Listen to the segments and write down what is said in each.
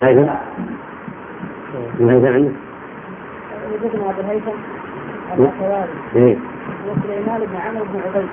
هيثم عنه وجدنا أبو الهيثم الأخواري وسليمان بن عمرو بن عبيد.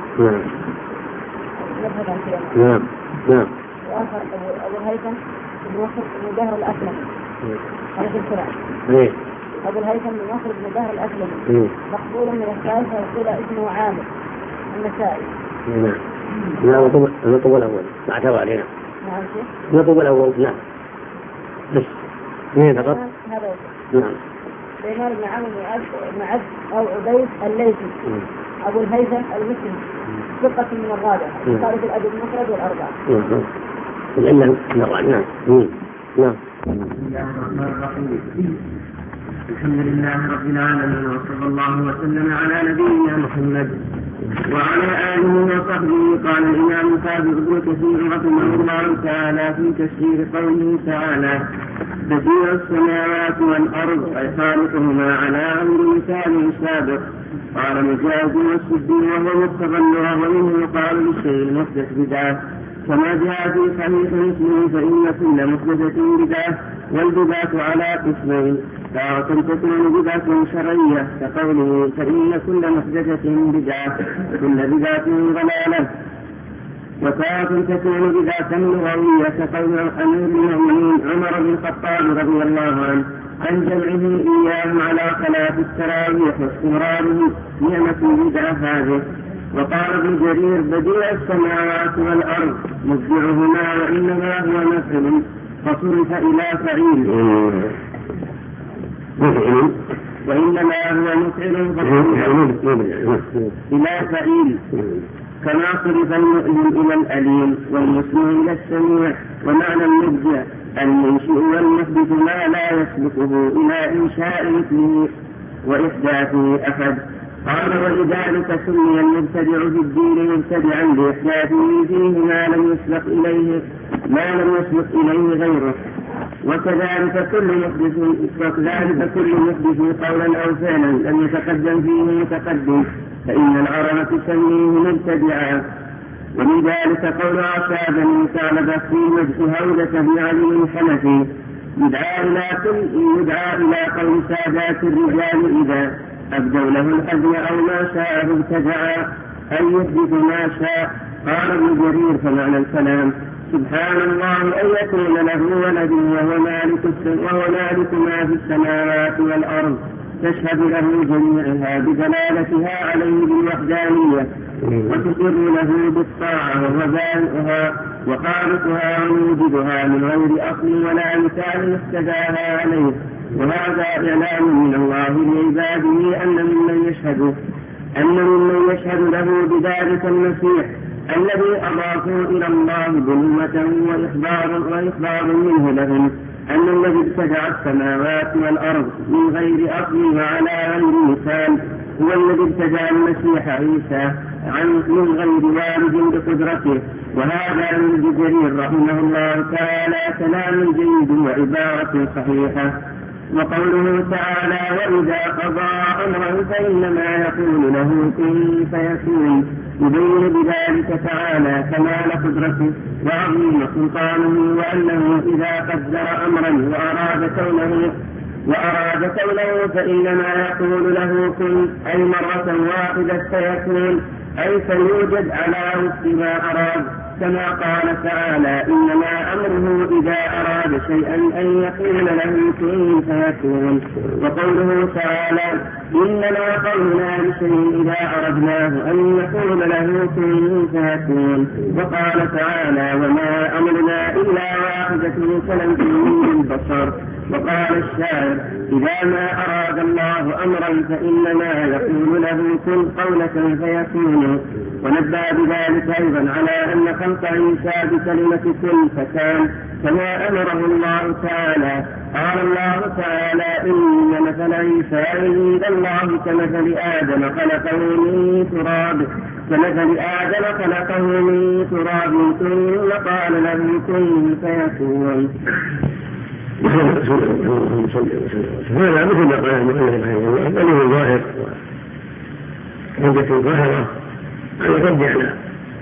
نبحث عن سليمان. نعم. وآخر أبو الهيثم بن نصر بن دهر الأسلمي. هذا في الشرع. أبو الهيثم بن نصر بن دهر الأسلمي مقبول من الثالثة وقيل اسمه عامر النسائي. نعم. نطب الأول ما اعتبر علينا. نعم. نطب الأول. نعم. بس. اثنين فقط. هذا. نعم. سليمان بن عمرو بن عبد أو عبيد الليثي. أبو الهيثم المسلم ثقة من الرابعة. قال في الأدب المفرد والأربعة. العلة من الرابعة. نعم. بسم الله الرحمن الرحيم. الحمد لله رب العالمين وصلى الله وسلم على نبينا محمد وعلى آله وصحبه. قال الإمام الحافظ ابن كثير رحمه الله تعالى في تفسير قوله تعالى: بديع السماوات والأرض أي خالقهما على أمر مثال سابق. قال مجاز والسدي وهو مستغلها ومنه يقال للشيء المحدث بدعة كما جاء في صحيح مسلم فإن كل محدثة بدعة والبدعة على قسمين: تارة تكون بدعة شرعية كقوله فإن كل محدثة بدعة كل بدعة ضلالة، وتارة تكون بدعة لغوية كقول أمير المؤمنين عمر بن الخطاب رضي الله عنه عن جمعه إياهم على صلاة التراويح واستمراره نعمة بدعة هذه. وقال ابن جرير بديع السماوات والأرض مبدعهما وإنما هو مثل فصرف إلى فعيل وإنما هو مفعل فصرف إلى فعيل كما صرف المؤمن إلى الأليم والمسمع إلى السميع. ومعنى المبدع المنشئ والمحدث ما لا يسبقه إلى إنشاء مثله وإحداثه أحد. قال ولذلك سمي المبتدع في الدين مبتدعا لإحداثه فيه ما لم يسبق إليه غيره. وكذلك كل محدث قولا أو فعلا لم يتقدم فيه متقدم فإن العرب تسميه مبتدعا. ومن ذلك قول عشاب بن ثعلبة في مدح هودة بن علي الحنفي: يدعى إلى قول سادات الرجال إذا أبدوا له الحزن أو ما شاء ابتدعا أن يحدث ما شاء. قال ابن جرير فمعنى الكلام سبحان الله أن يكون له ولد وهو مالك ما في السماوات والأرض تشهد له جميعها بدلالتها عليه بالوحدانية وتقر له بالطاعة وهو بارئها وخالقها وموجدها من غير أصل ولا مثال افتداها عليه. وهذا إعلام من الله لعباده أن ممن يشهد له بذلك المسيح الذي أضافوا إلى الله بنوة وإخبار منه لهم أن الذي ابتدع السماوات والأرض من غير أصل وعلى غير مثال هو الذي ابتدع المسيح عيسى من غير والد بقدرته. وهذا من ابن جرير رحمه الله تعالى كلام جيد وعبارة صحيحة. وقوله تعالى وإذا قضى أمرا فإنما يقول له كن فيكون يبين بذلك تعالى كمال قدرته وعظيم سلطانه وأنه إذا قدر أمرا وأراد كونه فإنما يقول له كن أي مرة واحدة فيكون أي فيوجد على وفق ما أراد كما قال تعالى إنما أمره إذا أراد شيئا أن يقول له كن فيكون. وقوله تعالى إنما قولنا لشيء إذا أردناه أن يقول له كن فيكون. وقال تعالى وما أمرنا إلا واحدة كلمح بالبصر. وقال الشاعر إذا ما أراد الله أمرا فإنما يقول له كن قولة فيكون. ونبه بذلك أيضا على أن خلق عيسى بكلمة كن فكان كما أمره الله تعالى. قال الله تعالى إن مثل عيسى عند الله كمثل آدم خلقه من تراب ثم قال له كن فيكون. هذا مثل ما قال المؤلف رحمه الله بل هو ظاهر حجة ظاهرة على الرد على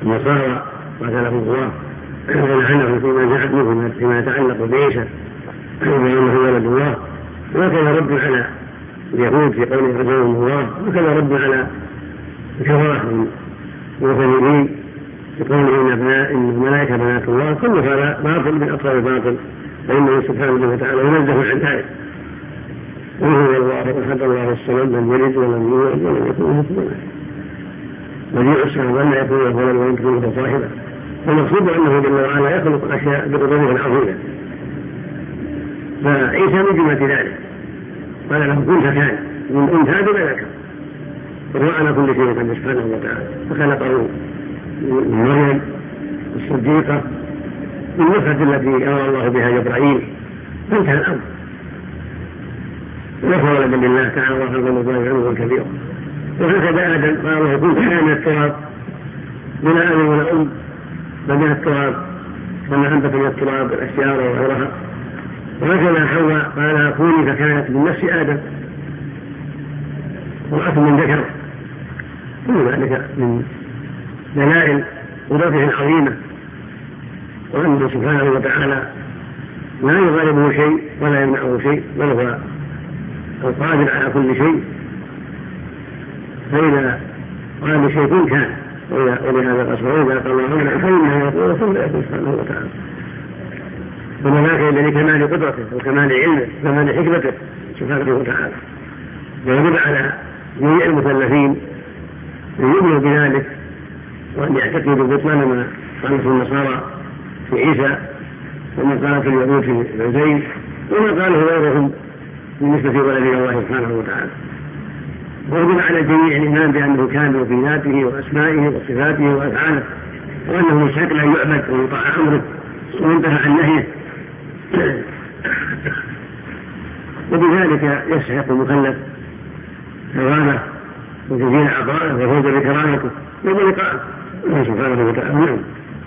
النصارى قاتلهم الله ولعنهم فيما جاءت منهم فيما يتعلق بعيسى وأنه ولد الله، وكان رد على اليهود في قوله رجلهم الله، وكان رد على الكفرة والمعتزلين في قوله إن الملائكة بنات الله. كل هذا باطل من أطفال باطل، فإنه سبحانه وتعالى ينزه عن ذلك. وهو الله أحد الله الصمد لم يلد ولم يولد ولم يكن له كفوا أحد. بديع السماوات لا يكون له ولد ولم يكن له صاحبة. والمقصود أنه جل وعلا يخلق الأشياء بقدرته العظيمة. فعيسى من جملة ذلك، قال له كن فكان، من أنثى بلا ذكر، وهو على كل شيء قدير سبحانه وتعالى. فخلقه من مريم الصديقة بالنفحة التي أمر الله بها جبرائيل، فانتهى الأمر. ونفى ولدا لله تعالى وخلق الله عنه كبيرا. وهكذا آدم قال له كن فكان من التراب بلا أب ولا أم، بدأ التراب وما أنبت من التراب والأشجار وغيرها. وهكذا حواء قال كوني فكانت من نفس آدم امرأة من ذكر. كل ذلك من دلائل قدرته العظيمة، وأنه سبحانه وتعالى لا يغالبه شيء ولا يمنعه شيء، بل هو القادر على كل شيء. فإذا قال شيء كن كان، ولهذا الأصل إذا قال الله أمنا فإنه يقول ثم يكون سبحانه وتعالى. وما ذاك إلا لكمال قدرته وكمال علمه وكمال حكمته سبحانه وتعالى. ويجب على جميع المكلفين أن يؤمنوا بذلك، وأن يعتقدوا بطلان ما قالته النصارى في عيسى، وما قالت اليهود في عزيز، وما قاله غيرهم بالنسبة ولد الله سبحانه وتعالى. ويجب على الجميع الإيمان بأنه كامل في ذاته وأسمائه وصفاته وأفعاله، وأنه مستحق أن يعبد ويطاع أمره وينتهى عن نهيه. وبذلك يستحق المكلف ثوابه وتزيين عطائه وفوز بكرامته وبلقائه سبحانه وتعالى.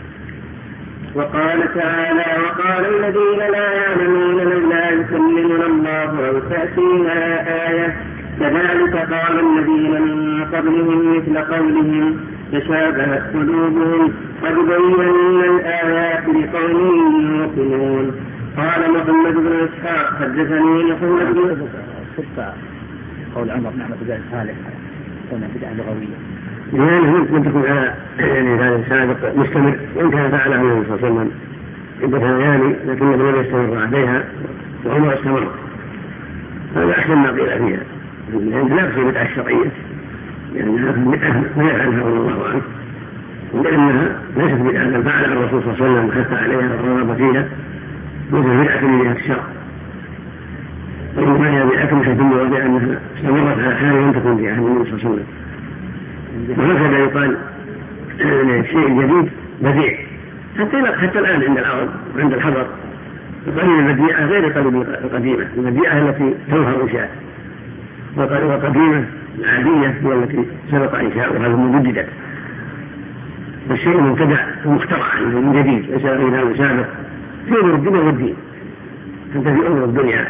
وقال تعالى وقال الذين لا يعلمون لولا يكلمنا الله أو تأتينا آية كذلك قال الذين من قبلهم مثل قولهم تشابهت قلوبهم قد بينا الآيات لقوم يوقنون. قال محمد بن إسحاق حدثني محمد بن قول عمر نعمة بدعة صالح كون بدعة لغوية، لأنه لم تكن على هذا السابق مستمر، وإن كان فعله النبي صلى الله عليه وسلم عدة ليالي لكنه لم يستمر عليها وعمر استمر. هذا أحسن ما قيل فيها، لأن لا في بدعة الشرعية، لأنها بدعة ما يفعلها رضي الله عنه، ولأنها ليست بدعة بل فعلها الرسول صلى الله عليه وسلم وحث عليها ورغب فيها، ليست بدعة من جهة الشرع، وإنما هي بدعة مشتملة بأنها استمرت على حال لم تكن في عهد النبي صلى الله عليه وسلم. وهكذا يقال الشيء الجديد بديع حتى الآن عند العرب وعند الحضر القليل البديعة غير القديمة. البديعة التي تظهر إنشاء، والقديمة العادية هي التي سبق إنشاؤها ومجددت. والشيء مبتدع ومخترع من جديد ليس غير سابق في أمور الدنيا والدين، حتى في أمور الدنيا.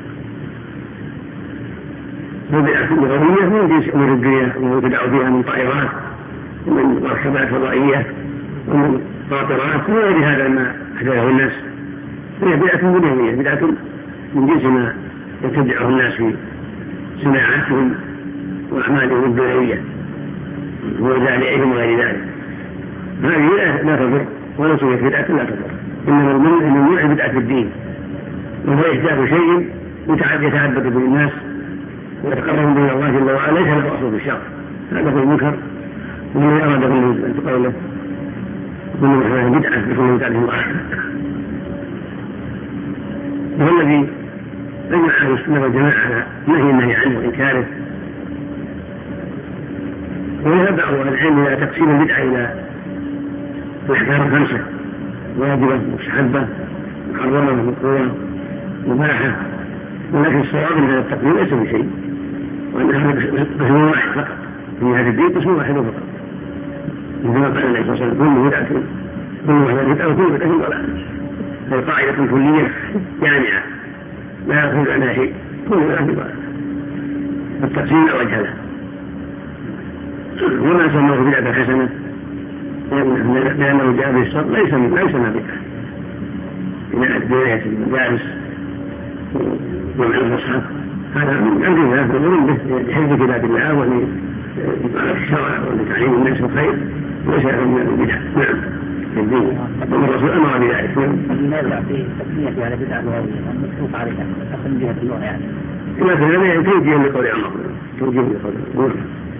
وبدعة لغوية من جنس أمور الدنيا ويبدع فيها من طائرات ومن مركبات فضائية ومن قاطرات وغير هذا ما أحدثه الناس. هي بدعة دنيوية، بدعة من جنس ما يتبعه الناس في صناعاتهم وأعمالهم الدنيوية وزارعهم وغير ذلك. هذه لا تضر، ولا سميت بدعة لا تضر، إنما المنع بدعة الدين، وهو إحداث شيء يتعبد به الناس ويتقرب به الله جل وعلا ليس له أصل في الشرع. هذا هو المنكر، ومن أراد أن تقوله كل محدث بدعة بكل بدعة ضلالة. وهو الذي أجمع أهل السنة والجماعة على النهي عنه وإنكاره. ويذهب بعض أهل العلم إلى تقسيم البدعة إلى الأحكام الخمسة: واجبة، مستحبة، محرمة، مكروهة، مباحة. ولكن الصواب من هذا التقسيم ليس بشيء، وأن هذا قسم واحد فقط في هذا الدين، قسم واحد فقط. مثل قال النبي صلى الله عليه وسلم: كل بدعة وكل بدعة ضلالة. هي قاعدة كلية جامعة لا يخرج عنها شيء، كل بدعة ضلالة. التقسيم لا وجه له. وما سماه بدعة حسنة لأنه جاء به الشر ليس ما بدعة. إن أدبية المجالس ومع المصحف هذا من أمر الله ومن به لحفظ كتاب الله ولإقامة الشرع ولتعليم الناس الخير وليس من البدع. نعم في الدين ومن الرسول أمر بذلك. لماذا يعطي تسمية على بدعة لغوية مصروف عليها أصلا من جهة اللغة يعني؟ لكن هذا توجيه لقول الله توجيه لقول الله.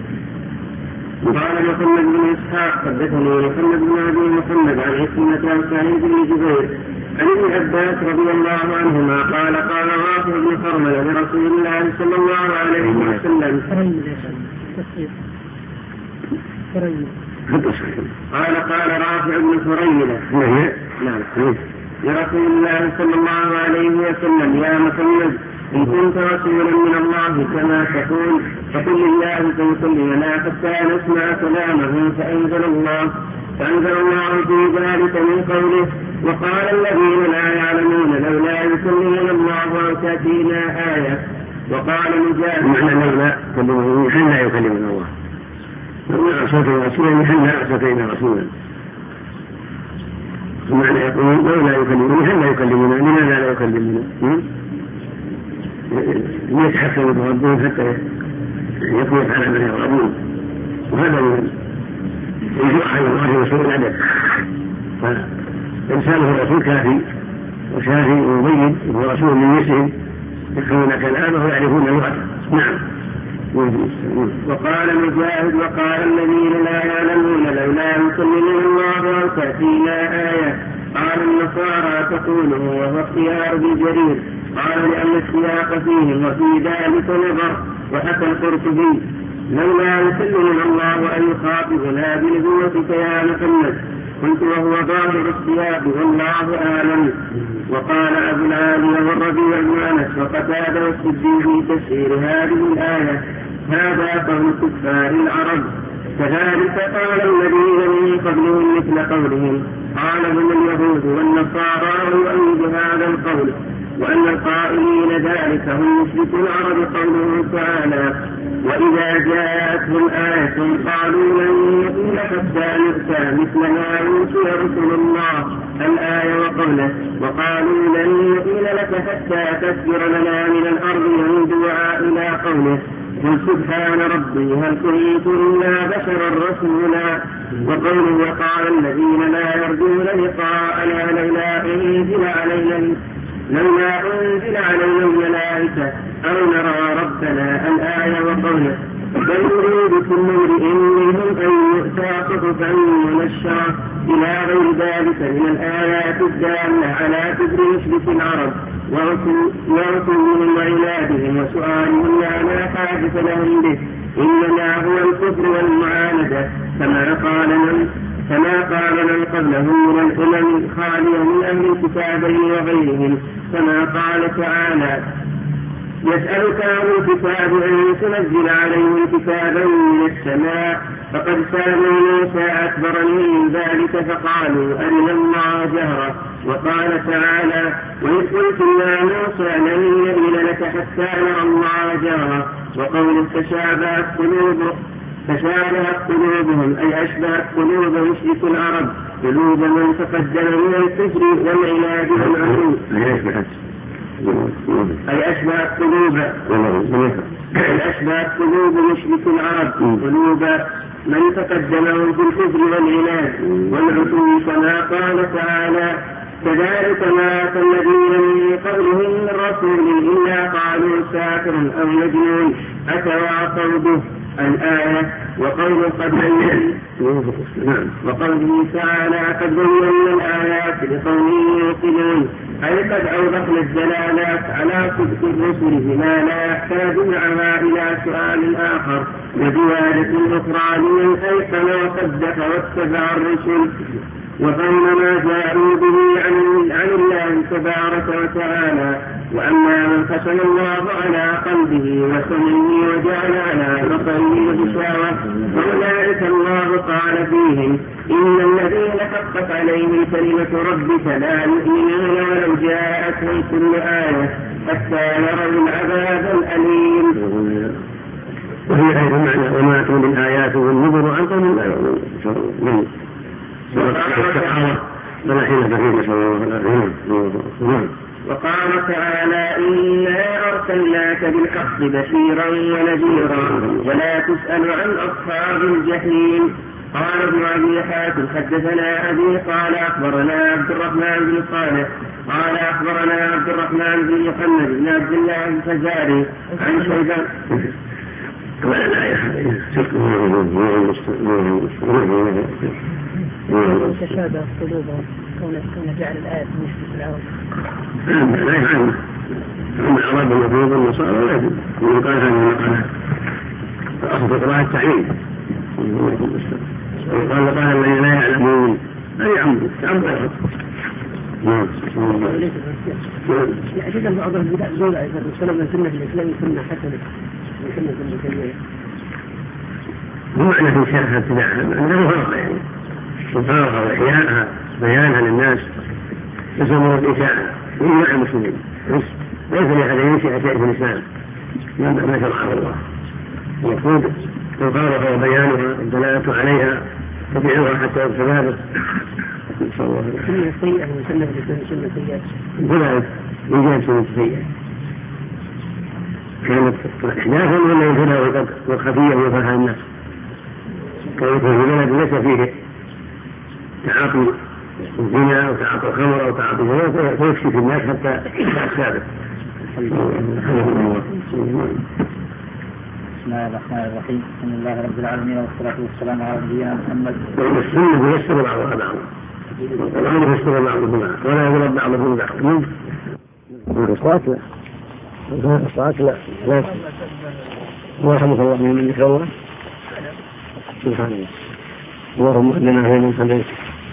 قال محمد بن إسحاق حدثني محمد بن أبي محمد عن عكرمة عن سعيد بن جبير عن ابن عباس رضي الله عنهما قال قال رافع بن حرملة لرسول الله صلى الله عليه وسلم قال رافع بن حرملة لرسول الله صلى الله عليه وسلم يا محمد إن كنت رسولا من الله كما تقول فقل لله فيكلمنا حتى نسمع كلامه فأنزل الله في ذلك من قوله وقال الذين لا يعلمون لولا يكلمنا الله أو تأتينا آية. وقال مجاهد معنى لولا كلمه حين لا يكلمنا الله لولا أعصيتنا رسولا حين لا أعصيتنا رسولا معنى يقول لولا يكلمنا حين لا يكلمنا لماذا لا يكلمنا يتحكم بربهم حتى يكون على ما يرغبون وهذا من الجرح على الله وسوء الادب. فإنسانه الرسول كافي وشافي ومبين وهو رسول من مثلهم يفهمون كلامه ويعرفون لغته. نعم. وقال مجاهد وقال الذين لا يعلمون لولا يكلمنا الله أو تأتينا آية. قال النصارى تقوله وهو اختيار بجرير. قال لأن السياق فيهم وفي ذلك نظر. وحكى القرطبي لولا يكلمنا الله أن يخاطبنا بنبوتك يا محمد. قلت وهو ظاهر السياق والله أعلم. وقال أبو العالية والربيع بن أنس وقتادة والسدي في تفسير هذه الآية هذا قول كفار العرب. كذلك قال الذين من قبلهم مثل قولهم قال هم اليهود والنصارى ويؤيد هذا القول وأن القائلين ذلك هم مشركو العرب قوله تعالى وإذا جاءتهم آية قالوا لن نؤمن حتى نؤتى مثل ما أوتي رسل الله الآية وقوله وقالوا لن نؤمن لك حتى تسجر لنا من الأرض ينبوع إلى قوله قل سبحان ربي هل كنت إلا بشرا رسولا. وقوله وقال الذين لا يرجون لقاءنا لولا أنزل علينا الملائكة أو نرى ربنا الآية وقوله بل يريد كل امرئ منهم أن يؤتى صحفا منشرة إلى غير ذلك من الآيات الدالة على كبر مشرك العرب ورسلهم وعنادهم وسؤالهم لا حاجة لهم به إنما هو الكفر والمعاندة كما قال من قبلهم من الأمم خالية من أهل الكتابين وغيرهم كما قال تعالى يسألك أهل الكتاب أن تنزل عليهم كتابا من السماء فقد سألوا موسى أكبر من ذلك فقالوا أرنا الله جهرا. وقال تعالى وإذ قلتم يا موسى لن نؤمن لك حتى نرى الله جهرا. وقول تشابهت قلوبهم أي أشبهت قلوب مشرك العرب قلوب من تقدم من الكفر والعناد والعلو أي أشبهت قلوب مشرك العرب قلوب من تقدمهم في الكفر والعناد والعلو كما قال تعالى كذلك ما أتى الذين من قبلهم من رسول إلا قالوا ساحر أو مجنون أتواصوا به الآية. وقوله تعالى قد بينا الآيات لقوم يوقنون أي قد أوضحنا الدلالات على صدق الرسل بما لا يحتاج معها إلى سؤال آخر وزيادة أخرى لمن أيقن وصدق واتبع الرسل وفهم ما جاءوا به عن الله تبارك وتعالى. وأما من ختم الله على قلبه وسمعه وجعل على بصره غشاوة فأولئك الله قال فيهم إن الذين حقت عليهم كلمة ربك لا يؤمنون ولو جاءتهم كل آية حتى يروا العذاب الأليم. وهي أيضا معنى وما أتوا من آيات والنذر عن قوم لا يؤمنون وقال تعالى إنا أرسلناك بالحق بشيرا ونذيرا ولا تسأل عن أصحاب الجحيم. قال ابن أبي حاتم حدثنا أبي قال أخبرنا عبد الرحمن بن صالح قال أخبرنا عبد الرحمن بن محمد بن عبد الله الفزاري عن شيبان. تشابه قلوبهم كون جعل الآية في العرب. لا يفعل هم العرب المفروض النصارى لا يجب من قال هذه المقالات فأخذ قراءة التعليم وقال الذين لا يعلمون لا يعمدوا تعمد أخذ. أجد بعض البدع زول أيضا وسلم سنة الإسلام سنة حسنة وسنة الإسلامية. هو معنى في شرح الابتداع أنه فرق يعني وفارقها وإحياءها بيانها للناس يسمون الإشاعة ويجمع المسلمين ليس لأحد ينشئ شيء في الإسلام ما شرعه الله المفروض الفارقة وبيانها الدلالة عليها تبيعها حتى يتبادر. سنة سيئة وسنة الإسلام سنة سيئة كذلك يجاب سنة سيئة كانت إحداثا ولا ينزلها وخفية ويفرها الناس كانت في بلد ليس فيه تعاطي الزنا أو تعاطي الخمر أو تعاطي الزنا فيكشف الناس حتى السابق. بسم الله الرحمن الرحيم. الحمد لله رب العالمين والصلاة والسلام على نبينا محمد. السنة يستر بعضها بعضا والأمر يستر بعضهم بعضا ولا يضرب بعضهم بعضا. الصلاة لا ورحمة الله من ذكر الله سبحانه اللهم لنا في من هديت.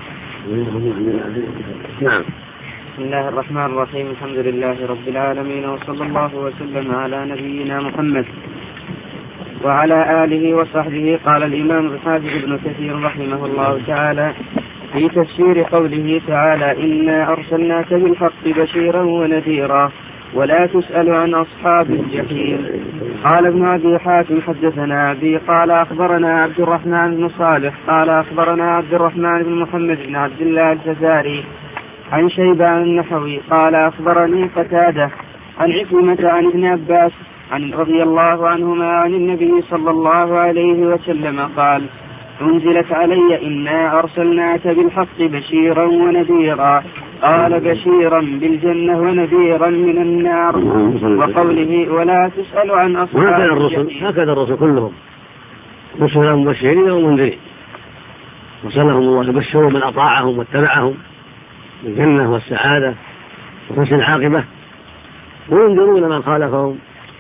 نعم. بسم الله الرحمن الرحيم. الحمد لله رب العالمين وصلى الله وسلم على نبينا محمد وعلى آله وصحبه. قال الإمام الحافظ ابن كثير رحمه الله تعالى في تفسير قوله تعالى إنا أرسلناك بالحق بشيرا ونذيرا ولا تسأل عن أصحاب الجحيم. قال ابن أبي حاتم حدثنا أبي قال أخبرنا عبد الرحمن بن صالح قال أخبرنا عبد الرحمن بن محمد بن عبد الله الفزاري عن شيبان النحوي قال أخبرني قتادة عن عكرمة عن ابن عباس عن رضي الله عنهما عن النبي صلى الله عليه وسلم قال أنزلت علي إنا أرسلناك بالحق بشيرا ونذيرا قال بشيرا بالجنة ونذيرا من النار. وقوله ولا تسأل عن أصحاب الجحيم. هكذا الرسل كلهم رسلا مبشرين ومنذرين وصلهم الله يبشروا من أطاعهم واتبعهم بالجنة والسعادة وحسن العاقبة وينذرون من خالفهم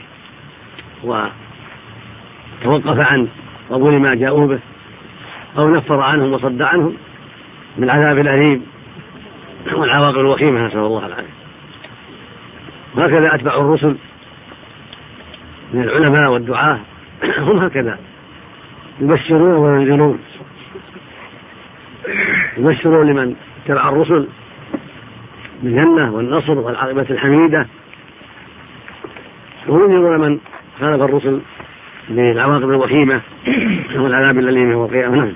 وتوقف عن قبول ما جاءوا به أو نفر عنهم وصد عنهم من العذاب الأليم والعواقب الوخيمة نسأل الله العافية. وهكذا أتبع الرسل من العلماء والدعاة هم هكذا يبشرون وينذرون يبشرون لمن اتبع الرسل بالجنة والنصر والعاقبة الحميدة وينذرون من خالف الرسل بالعواقب الوخيمة والعذاب الأليم والقيامة.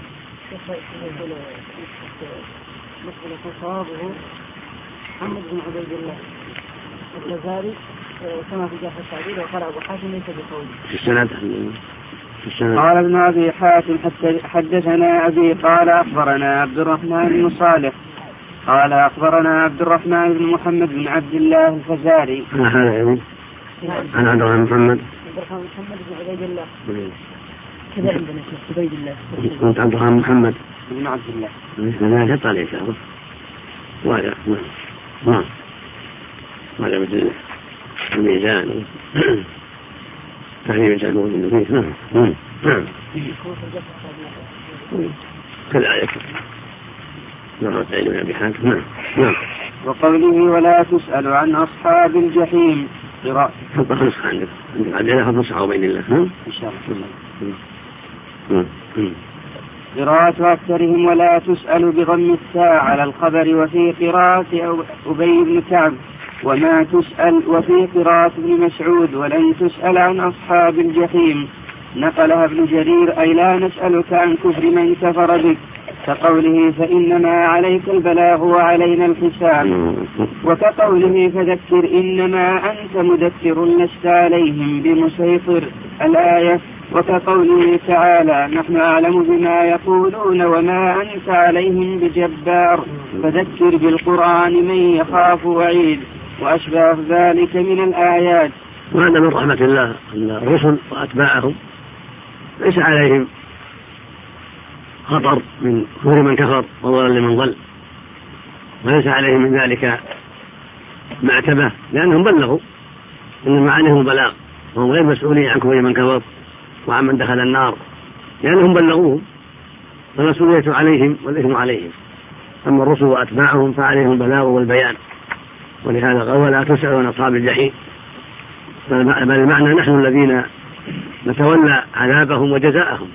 صوابه محمد بن عبيد الله الفزاري كما في جاء التعبير وقال أبو حاتم ليس بقوله في السند. قال ابن أبي حاتم حدثنا أبي قال أخبرنا عبد الرحمن بن صالح قال أخبرنا عبد الرحمن بن محمد بن عبد الله الفزاري. هذا يعني أنا عبد الرحمن محمد بن عبيد الله كذا عندنا عبيد الله كنت عبد الرحمن محمد بن عبد الله لا يحط عليه شهر وهذا وهذا مثل الميزان تحريم الجنوب النبي. نعم كذلك مرة عين أبي حاتم. نعم. وقوله ولا تسأل عن أصحاب الجحيم حط نسخة عندك عندنا حط نسخة بين الله إن شاء الله. قراءة أكثرهم ولا تسأل بضم التاء على الخبر وفي قراءة أبي بن كعب وما تسأل وفي قراءة ابن مسعود ولن تسأل عن أصحاب الجحيم. نقلها ابن جرير أي لا نسألك عن كفر من كفر بك كقوله فإنما عليك البلاغ وعلينا الحساب، وكقوله فذكر إنما أنت مدثر لست عليهم بمسيطر الآية، وكقوله تعالى نحن أعلم بما يقولون وما أنت عليهم بجبار فذكر بالقرآن من يخاف وعيد، وأشباه ذلك من الآيات. وهذا من رحمة الله أن الرسل وأتباعهم ليس عليهم خطر من كفر من كفر وضلال من ضل، وليس عليهم من ذلك معتبة، لأنهم بلغوا، إنما عليهم البلاغ، وهم غير مسؤولين عن كفر من كفر وعن من دخل النار، لأنهم بلغوهم، فالمسؤولية عليهم والإثم عليهم. أما الرسل وأتباعهم فعليهم البلاغ والبيان، ولهذا قال ولا تسألوا عن أصحاب الجحيم، بل المعنى نحن الذين نتولى عذابهم وجزاءهم.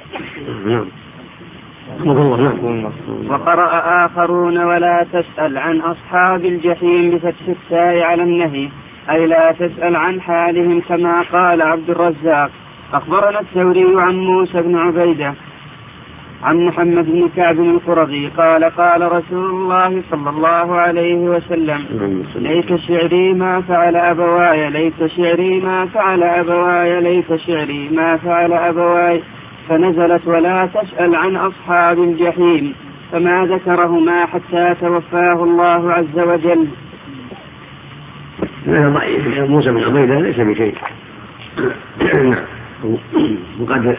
وقرأ آخرون ولا تسأل عن أصحاب الجحيم بفتح التاء على النهي، أي لا تسأل عن حالهم، كما قال عبد الرزاق. أخبرنا الثوري عن موسى بن عبيدة عن محمد بن كعب القرظي قال قال رسول الله صلى الله عليه وسلم ليت شعري ما فعل أبواي، ليت شعري ما فعل أبواي، ليت شعري ما فعل أبواي، فنزلت ولا تسأل عن أصحاب الجحيم، فما ذكرهما حتى توفاه الله عز وجل. موسى بن عبيدة ليس بشيء، وقد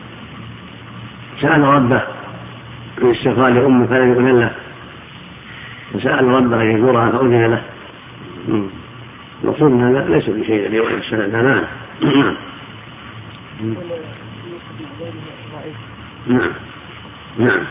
سأل ربه من استغفار لأمه فلم يؤذن له، وسأل ربه أن يزورها فأذن له. المقصود أن هذا ليس بشيء الذي يؤذن السنة. نعم نعم نعم.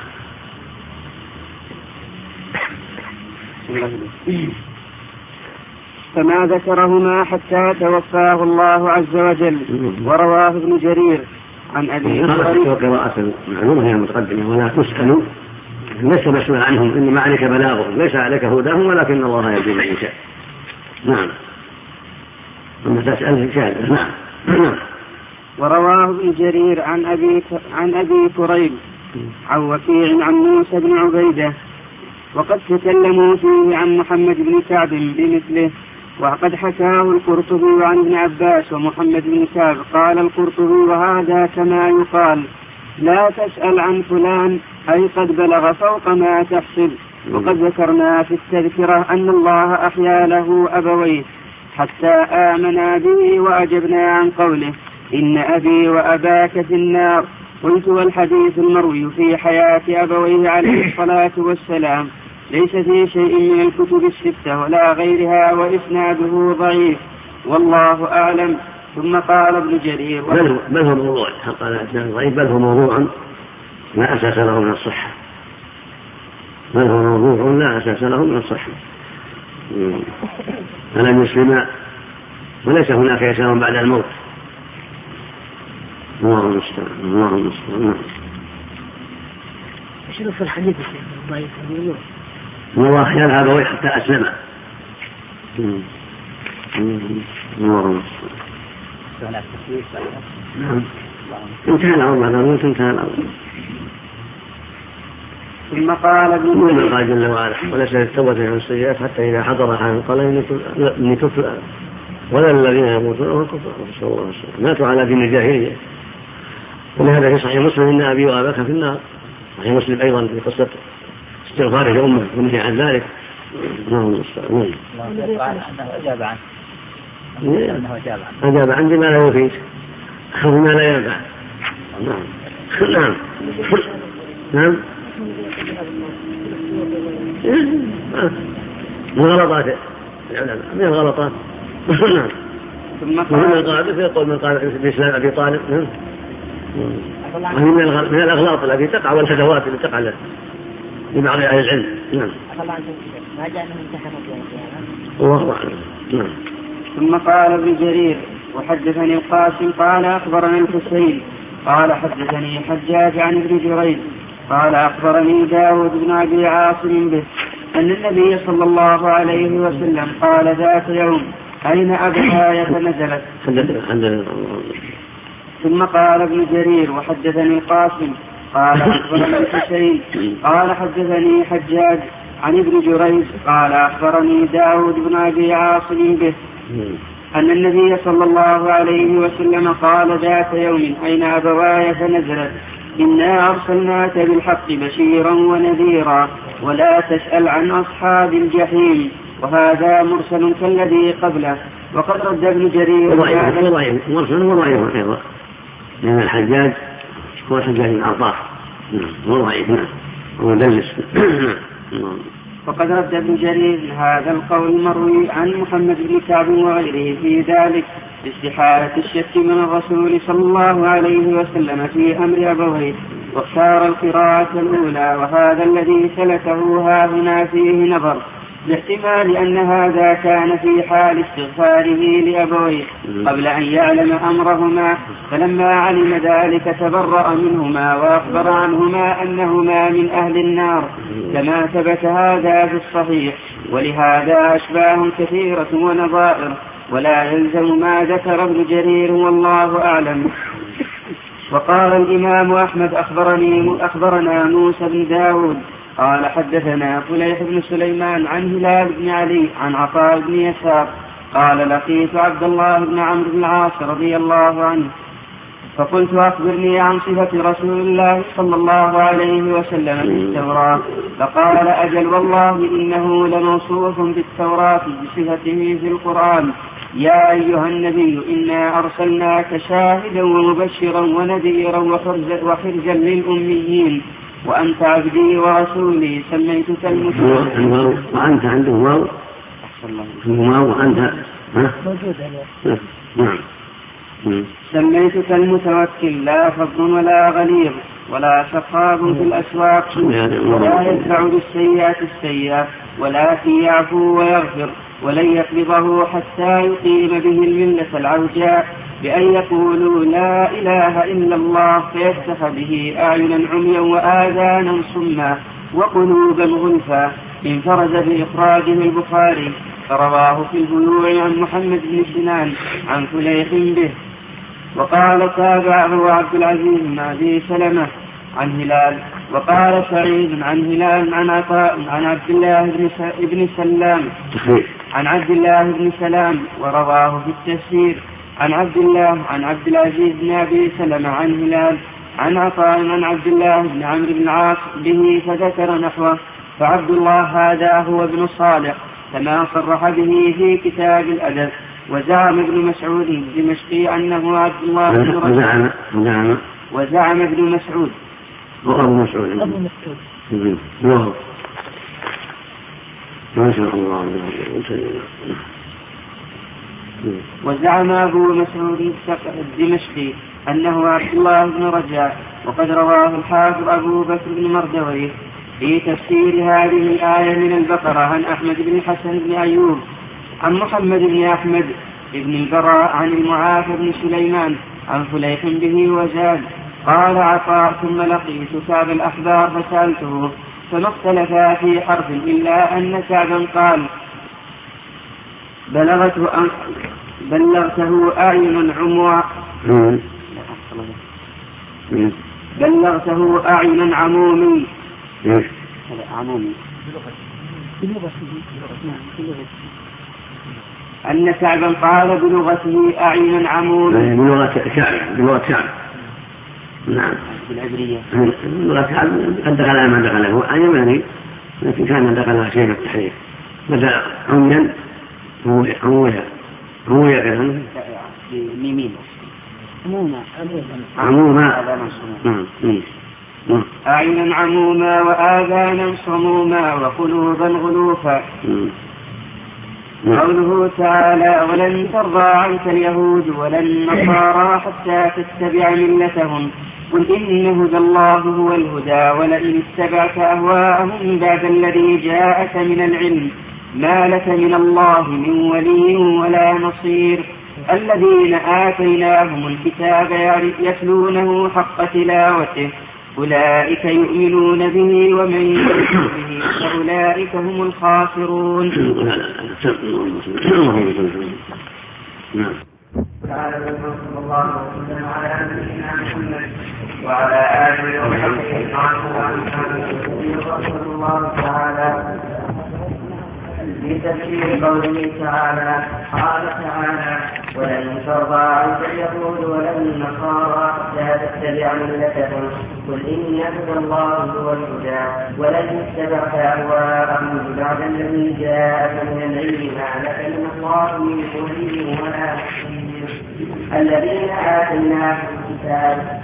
فما ذكرهما حتى توفاه الله عز وجل. ورواه ابن جرير عن أبي قراءة معلومة هي المتقدمة ولا تسألوا، ليس مسؤول عنهم، إنما عليك بلاغهم، ليس عليك هداهم، ولكن الله يهدي من يشاء. نعم. أما تسأل شاهد. نعم. ورواه ابن جرير عن أبي كريب عن وكيع عن موسى بن عبيدة، وقد تكلموا فيه عن محمد بن كعب بمثله، وقد حكاه القرطبي عن ابن عباس ومحمد بن كعب. قال القرطبي وهذا كما يقال لا تسأل عن فلان، أي قد بلغ فوق ما تحسب. وقد ذكرنا في التذكرة أن الله أحيا له أبويه حتى آمنا به وأجبنا عن قوله إن أبي وأباك في النار. قلت والحديث المروي في حياة أبويه عليه الصلاة والسلام ليس في شيء من الكتب الستة ولا غيرها، وإسناده ضعيف والله أعلم. ثم قال ابن جرير بل هو موضوع، قال إسناده ضعيف، بل هو موضوع لا أساس له من الصحة، بل هو موضوع لا أساس له من الصحة. فلم يسلم وليس هناك يسلم بعد الموت. الله المستعان. شنو في الحديث ضعيف؟ الله خيال أبويه حتى أسلم. الله المستعان. انتهى الأمر بعد الموت، انتهى الأمر. ثم قال ابن قال جل وعلا وليس التوبة عن السيئات حتى إذا حضر أحد قال إني تبت، ولا الذين يموتون وهم كفار نسأل الله السلامة ماتوا على دين الجاهلية. ولهذا في صحيح مسلم إن أبي وأباك في النار. صحيح مسلم أيضا في قصة استغفاره لأمه ونهي عن ذلك. أجاب عن بما لا يفيد أخذ ما لا ينفع. نعم من غلطات من الغلطات. ثم يقول من قال بإسلام أبي طالب من الأغلاط التي تقع والهدوات التي تقع لبعض أهل العلم. ما جاء من امتحانات الله أعلم. نعم. ثم قال ابن جرير وحدثني القاسم قال أخبرنا الحسين قال حدثني حجاج عن ابن جريج قال أخبرني داود بن أبي عاصم به أن النبي صلى الله عليه وسلم قال ذات يوم أين أبواي فنزلت. ثم قال ابن جرير وحدثني القاسم قال أخبرني الحسين قال حدثني حجاج عن ابن جريج قال أخبرني داود بن أبي عاصم به أن النبي صلى الله عليه وسلم قال ذات يوم أين أبواي فنزلت إنا أرسلناك بالحق بشيرا ونذيرا ولا تسأل عن أصحاب الجحيم. وهذا مرسل كالذي قبله. وقد رد ابن جرير مرسل وضعيف أيضا لأن الحجاج هو الحجاج بن عطاء وضعيف ومدلس. وقد رد ابن جرير هذا القول المروي عن محمد بن كعب وغيره في ذلك استحالة الشك من الرسول صلى الله عليه وسلم في أمر أبويه واختار القراءة الأولى. وهذا الذي سلكه ها هنا فيه نظر باحتمال أن هذا كان في حال استغفاره لأبويه قبل أن يعلم أمرهما فلما علم ذلك تبرأ منهما وأخبر عنهما أنهما من أهل النار كما ثبت هذا في الصحيح. ولهذا أشباه كثيرة ونظائر ولا يلزم ما ذكر ابن جرير والله أعلم. وقال الإمام أحمد أخبرنا موسى بن داود قال حدثنا فليح بن سليمان عن هلال بن علي عن عطاء بن يسار قال لقيت عبد الله بن عمرو بن العاص رضي الله عنه فقلت أخبرني عن صفة رسول الله صلى الله عليه وسلم في التوراة فقال أجل والله إنه لموصوف بالتوراة بصفته في القرآن يا أيها النبي إنا أرسلناك شاهدا ومبشرا ونذيرا وحرزا للأميين وأنت عبدي ورسولي سميتك المتوكل. وأنت عنده واو وأنت سميتك المتوكل لا فض ولا غليظ ولا سخاب في الأسواق ولا يدفع بالسيئات السيئة ولكن يعفو ويغفر ولن يقبضه حتى يقيم به الملة العوجاء بأن يقولوا لا إله إلا الله فيفتح به أعينا عميا وآذانا صما وقلوبا غلفا. انفرد بإخراجه البخاري فرواه في البيوع عن محمد بن سنان عن فليح به. وقال تابعه عبد العزيز بن أبي سلمة عن هلال. وقال سعيد عن هلال عن عطاء عن عبد الله بن سلام عن عبد الله بن سلام ورواه في التفسير عن عبد العزيز بن أبي سلمة عن هلال عن عطاء عن عبد الله بن عمرو بن العاص به فذكر نحوه. فعبد الله هذا هو ابن صالح كما صرح به في كتاب الأدب. وزعم ابن مسعود الدمشقي أنه عبد الله بن رجاء وزعم ابن مسعود وزعم أبو مسعود الدمشقي أنه عبد الله بن رجاء. وقد رواه الحافظ أبو بكر بن مردويه في تفسير هذه الآية من البقرة عن أحمد بن حسن بن أيوب عن محمد بن أحمد بن البراء عن المعافى بن سليمان عن فليح به وزاد. قال عطاء ثم لقيت كعب الأحبار فسألته فما اختلفا في حرف إلا أن كعبا قال بلغته أعين عموا بلغته أعين عمومي أن كعبا قال بلغته أعين عمومي بلغة شعب نعم بالعبرية بلغة شعب قد دخل ما دخله أيماني لكن كان دخل شيء التحريف بدأ عميا عمويا كذا ميمين عموما أعينا عموما وآذانا صموما وقلوبا غلوفا. قوله تعالى ولن ترضى عنك اليهود ولا النصارى حتى تتبع ملتهم قل إن هدى الله هو الهدى ولئن اتبعت أهواءهم بعد الذي جاءك من العلم ما لك من الله من ولي ولا نصير. الذين آتيناهم الكتاب يتلونه حق تلاوته أولئك يؤمنون به ومن يكفر به فأولئك هم الخاسرون. تعالى صلى الله وسلم على نبينا محمد وعلى آله وصحبه رحمه الله تعالى في تفسير قوله تعالى قال تعالى ولن ترضى عنك اليهود ولا النصارى لا تتبع ملتهم قل إني هدى الله هو الهدى ولن اتبعت أهواءهم بعد الذي جاءك من العلم ما لك من الله من ولي ولا نصير الذين آتيناهم الكتاب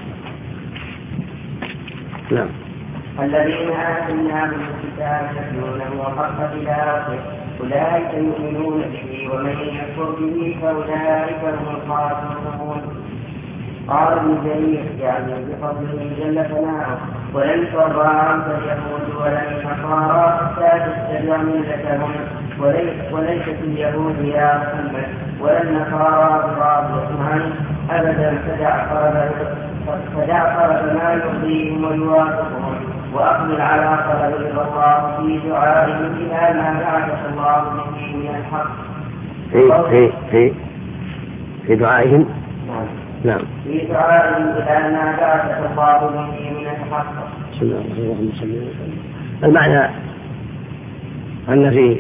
الذين آتيناهم الكتاب يتلونه حق تلاوته أولئك يؤمنون به ومن يكفر به فأولئك هم الخاسرون. قال ابن جرير يعني بفضله جل ثناؤه ولن ترضى عنك اليهود ولا النصارى حتى تتبع ملتهم وليست اليهود يا محمد ولا النصارى براضية عنه أبدا فدع ما يرضيهم ويوافقهم وأقبل على طلب الله في دعائهم إلى ما بعث الله به من الحق. في دعائهم نعم في دعائهم إلى ما بعث الله به من الحق. بسم الله الرحمن الرحيم. المعنى أن في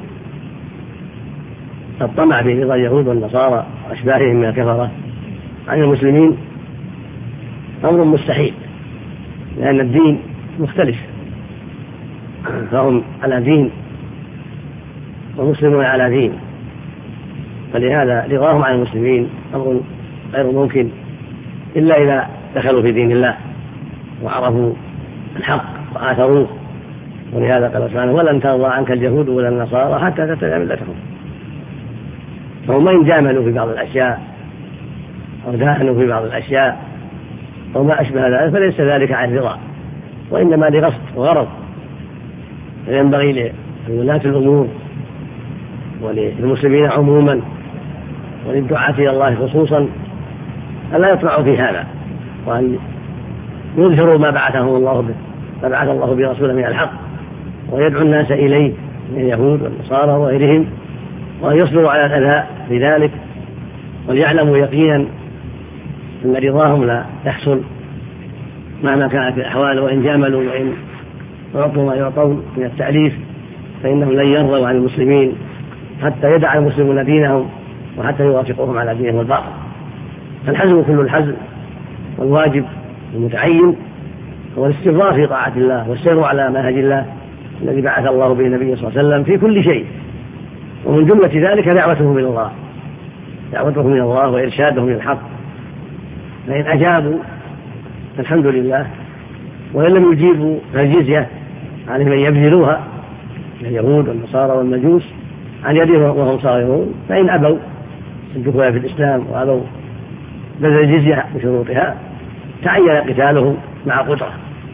الطمع في رضا اليهود والنصارى وأشباههم من الكفرة عن المسلمين أمر مستحيل، لأن الدين مختلف، فهم على دين ومسلمون على دين، فلهذا رضاهم عن المسلمين أمر غير ممكن إلا إذا دخلوا في دين الله وعرفوا الحق وآثروه. ولهذا قال سبحانه ولن ترضى عنك اليهود ولا النصارى حتى تتبع ملتهم. فهم إن جاملوا في بعض الأشياء أو داهنوا في بعض الأشياء أو ما أشبه ذلك فليس ذلك عن رضا، وإنما لغصب وغرض. فينبغي لولاة الأمور وللمسلمين عموما وللدعاة إلى الله خصوصا ألا يطمعوا في هذا، وأن يظهروا ما بعث الله برسوله من الحق ويدعو الناس إليه من اليهود والنصارى وغيرهم، وأن يصبروا على الأذى في ذلك، وليعلموا يقينا أن رضاهم لا يحصل مهما كانت الأحوال، وإن جاملوا وإن أعطوا ما يعطون من التأليف فإنهم لن يرضوا عن المسلمين حتى يدع المسلمون دينهم وحتى يوافقوهم على دينهم الباطل. فالحزم كل الحزم، والواجب المتعين هو الاستمرار في طاعة الله والسير على منهج الله الذي بعث الله به النبي صلى الله عليه وسلم في كل شيء، ومن جملة ذلك دعوته من الله وإرشاده من الحق. فإن أجابوا الحمد لله، وإن لم يجيبوا فالجزية عليهم أن يبذلوها اليهود والنصارى والمجوس عن يدهم وهم صاغرون. فإن أبوا الدخول في الإسلام وأبوا بذل الجزية بشروطها تعين قتالهم مع قدرة،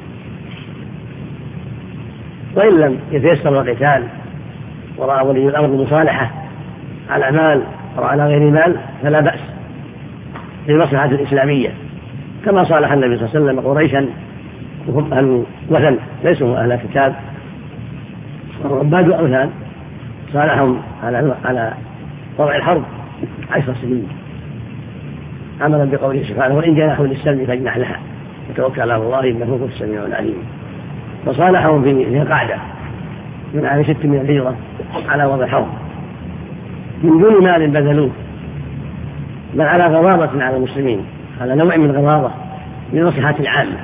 وإن لم يتيسر القتال ورأى ولي الأمر المصالحة على مال أو على غير مال فلا بأس للمصلحة الإسلامية، كما صالح النبي صلى الله عليه وسلم قريشا وهم أهل وثن ليسوا أهل كتاب وعباد أوثان، صالحهم على وضع الحرب 10 سنين عملا بقوله سبحانه وإن جنحوا للسلم فاجنح لها وتوكل على الله إنه هو السميع العليم. وصالحهم في قاعدة من عام 6 من الهجرة على وضع الحرب من دون مال بذلوه، بل على غضاضة على المسلمين، على نوع من غضاضة لمصلحة العامة.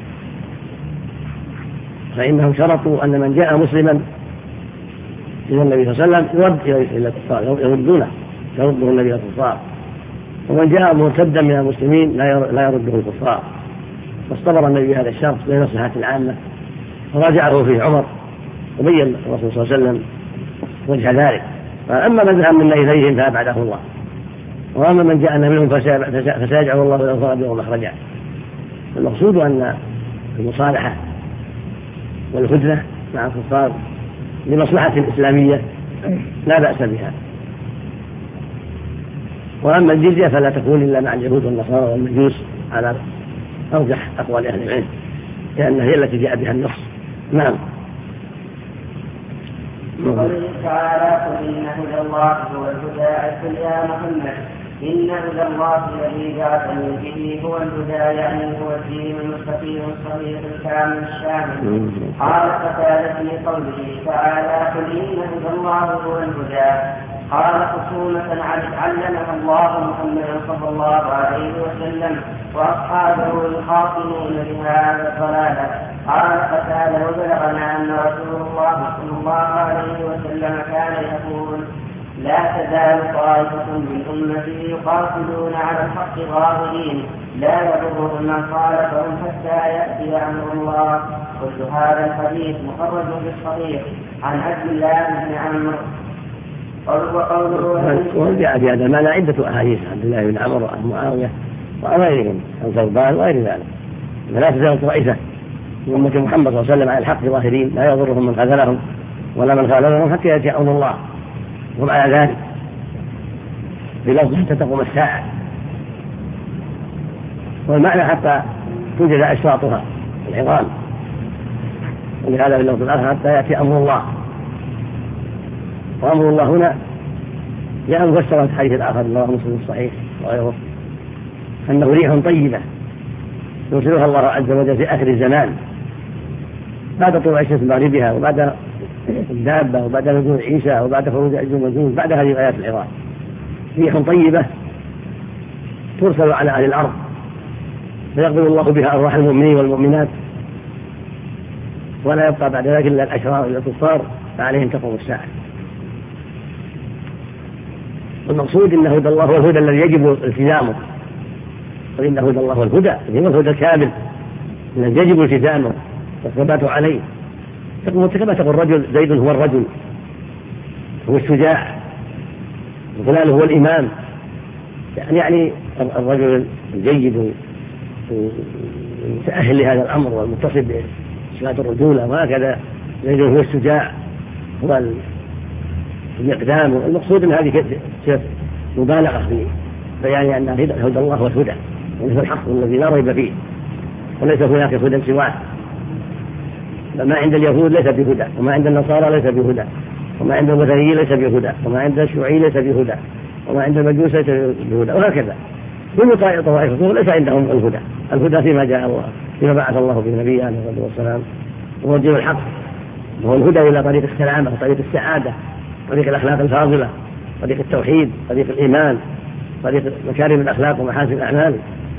فإنهم شرطوا أن من جاء مسلما إلى النبي صلى الله عليه وسلم يرد إلى الكفار، يرده النبي إلى الكفار، ومن جاء مرتدا من المسلمين لا يرده الكفار. فاصطبر النبي هذا الشرط لمصلحة العامة فراجعه فيه عمر وبين الرسول صلى الله عليه وسلم وجه ذلك. فأما من ذهب منا إليهم فأبعده الله، وأما من جاءنا منهم فسيجعل الله له فرجا ومخرجا. المقصود أن المصالحة والهدنة مع الكفار لمصلحة إسلامية لا بأس بها. وأما الجزية فلا تكون إلا مع اليهود والنصارى والمجوس على أرجح أقوال أهل العلم، لأنها هي التي جاء بها النص. نعم. قوله تعالى قل إن هدى الله هو الهدى قل يا محمد إن هدى الله الذي بعثني به هو الهدى، يعني هو الدين المستقيم الصحيح الكامل الشامل. قال قتادة في قوله تعالى قل إن هدى الله هو الهدى، قال خصومة علمها الله محمدا صلى الله عليه وسلم وأصحابه يخاطبون بهذا الضلالة. قال قتادة وبلغنا أن رسول الله صلى الله عليه وسلم كان يقول لا تزال طائفة من أمتي يقاتلون على الحق ظاهرين لا يضرهم من خالفهم حتى يأتي أمر الله. كل هذا الحديث مخرج في الصحيح عن عبد الله بن عمرو. وجاء في هذا المعنى عدة أحاديث عبد الله بن عمرو وعن معاوية وغيرهم عن ثوبان وغير ذلك. لا تزال طائفة من أمة محمد صلى الله عليه وسلم على الحق ظاهرين لا يضرهم من خذلهم ولا من خالفهم حتى يأتي أمر الله. ومع ذلك بلفظ حتى تقوم الساعة، والمعنى حتى توجد أشراطها العظام، ولهذا في اللفظ الآخر حتى يأتي أمر الله. وأمر الله هنا جاء مفسرا في الحديث الآخر رواه مسلم الصحيح وغيره أنه ريح طيبة يرسلها الله عز وجل في آخر الزمان بعد طلوع الشمس مغربها وبعد الدابة وبعد نزول عيسى وبعد خروج أجل المنزول بعد هذه الآيات العظام. ريح طيبة ترسل على أهل الأرض فيقبل الله بها أرواح المؤمنين والمؤمنات، ولا يبقى بعد ذلك إلا الأشرار إلى الكفار فعليهم تقوم الساعة. والمقصود إن هدى الله هو الهدى الذي يجب التزامه، وإن هدى الله هو الهدى هو الهدى الكامل الذي يجب التزامه والثبات عليه. كما تقول الرجل زيد هو الرجل، هو الشجاع، وفلان هو الإمام، يعني الرجل الجيد المتأهل لهذا الأمر والمتصف بصفات الرجولة، وهكذا زيد هو الشجاع هو المقدام. المقصود أن هذه مبالغة في بيان أن هدى الله هو الهدى وليس الحق الذي لا ريب فيه، وليس هناك هدى سواه. ما عند اليهود ليس بهدى، وما عند النصارى ليس بهدى، وما عند الوثنيين ليس بهدى، وما عند الشيوعي ليس بهدى، وما عند المجوس ليس بهدى، وهكذا كل طائفة ليس عندهم الهدى. الهدى فيما جاء الله فيما بعث الله به نبيه عليه الصلاة والسلام، وهو الدين الحق، وهو الهدى إلى طريق السلامة وطريق السعادة، طريق الأخلاق الفاضلة، طريق التوحيد، طريق الإيمان، طريق مكارم الأخلاق ومحاسن الأعمال.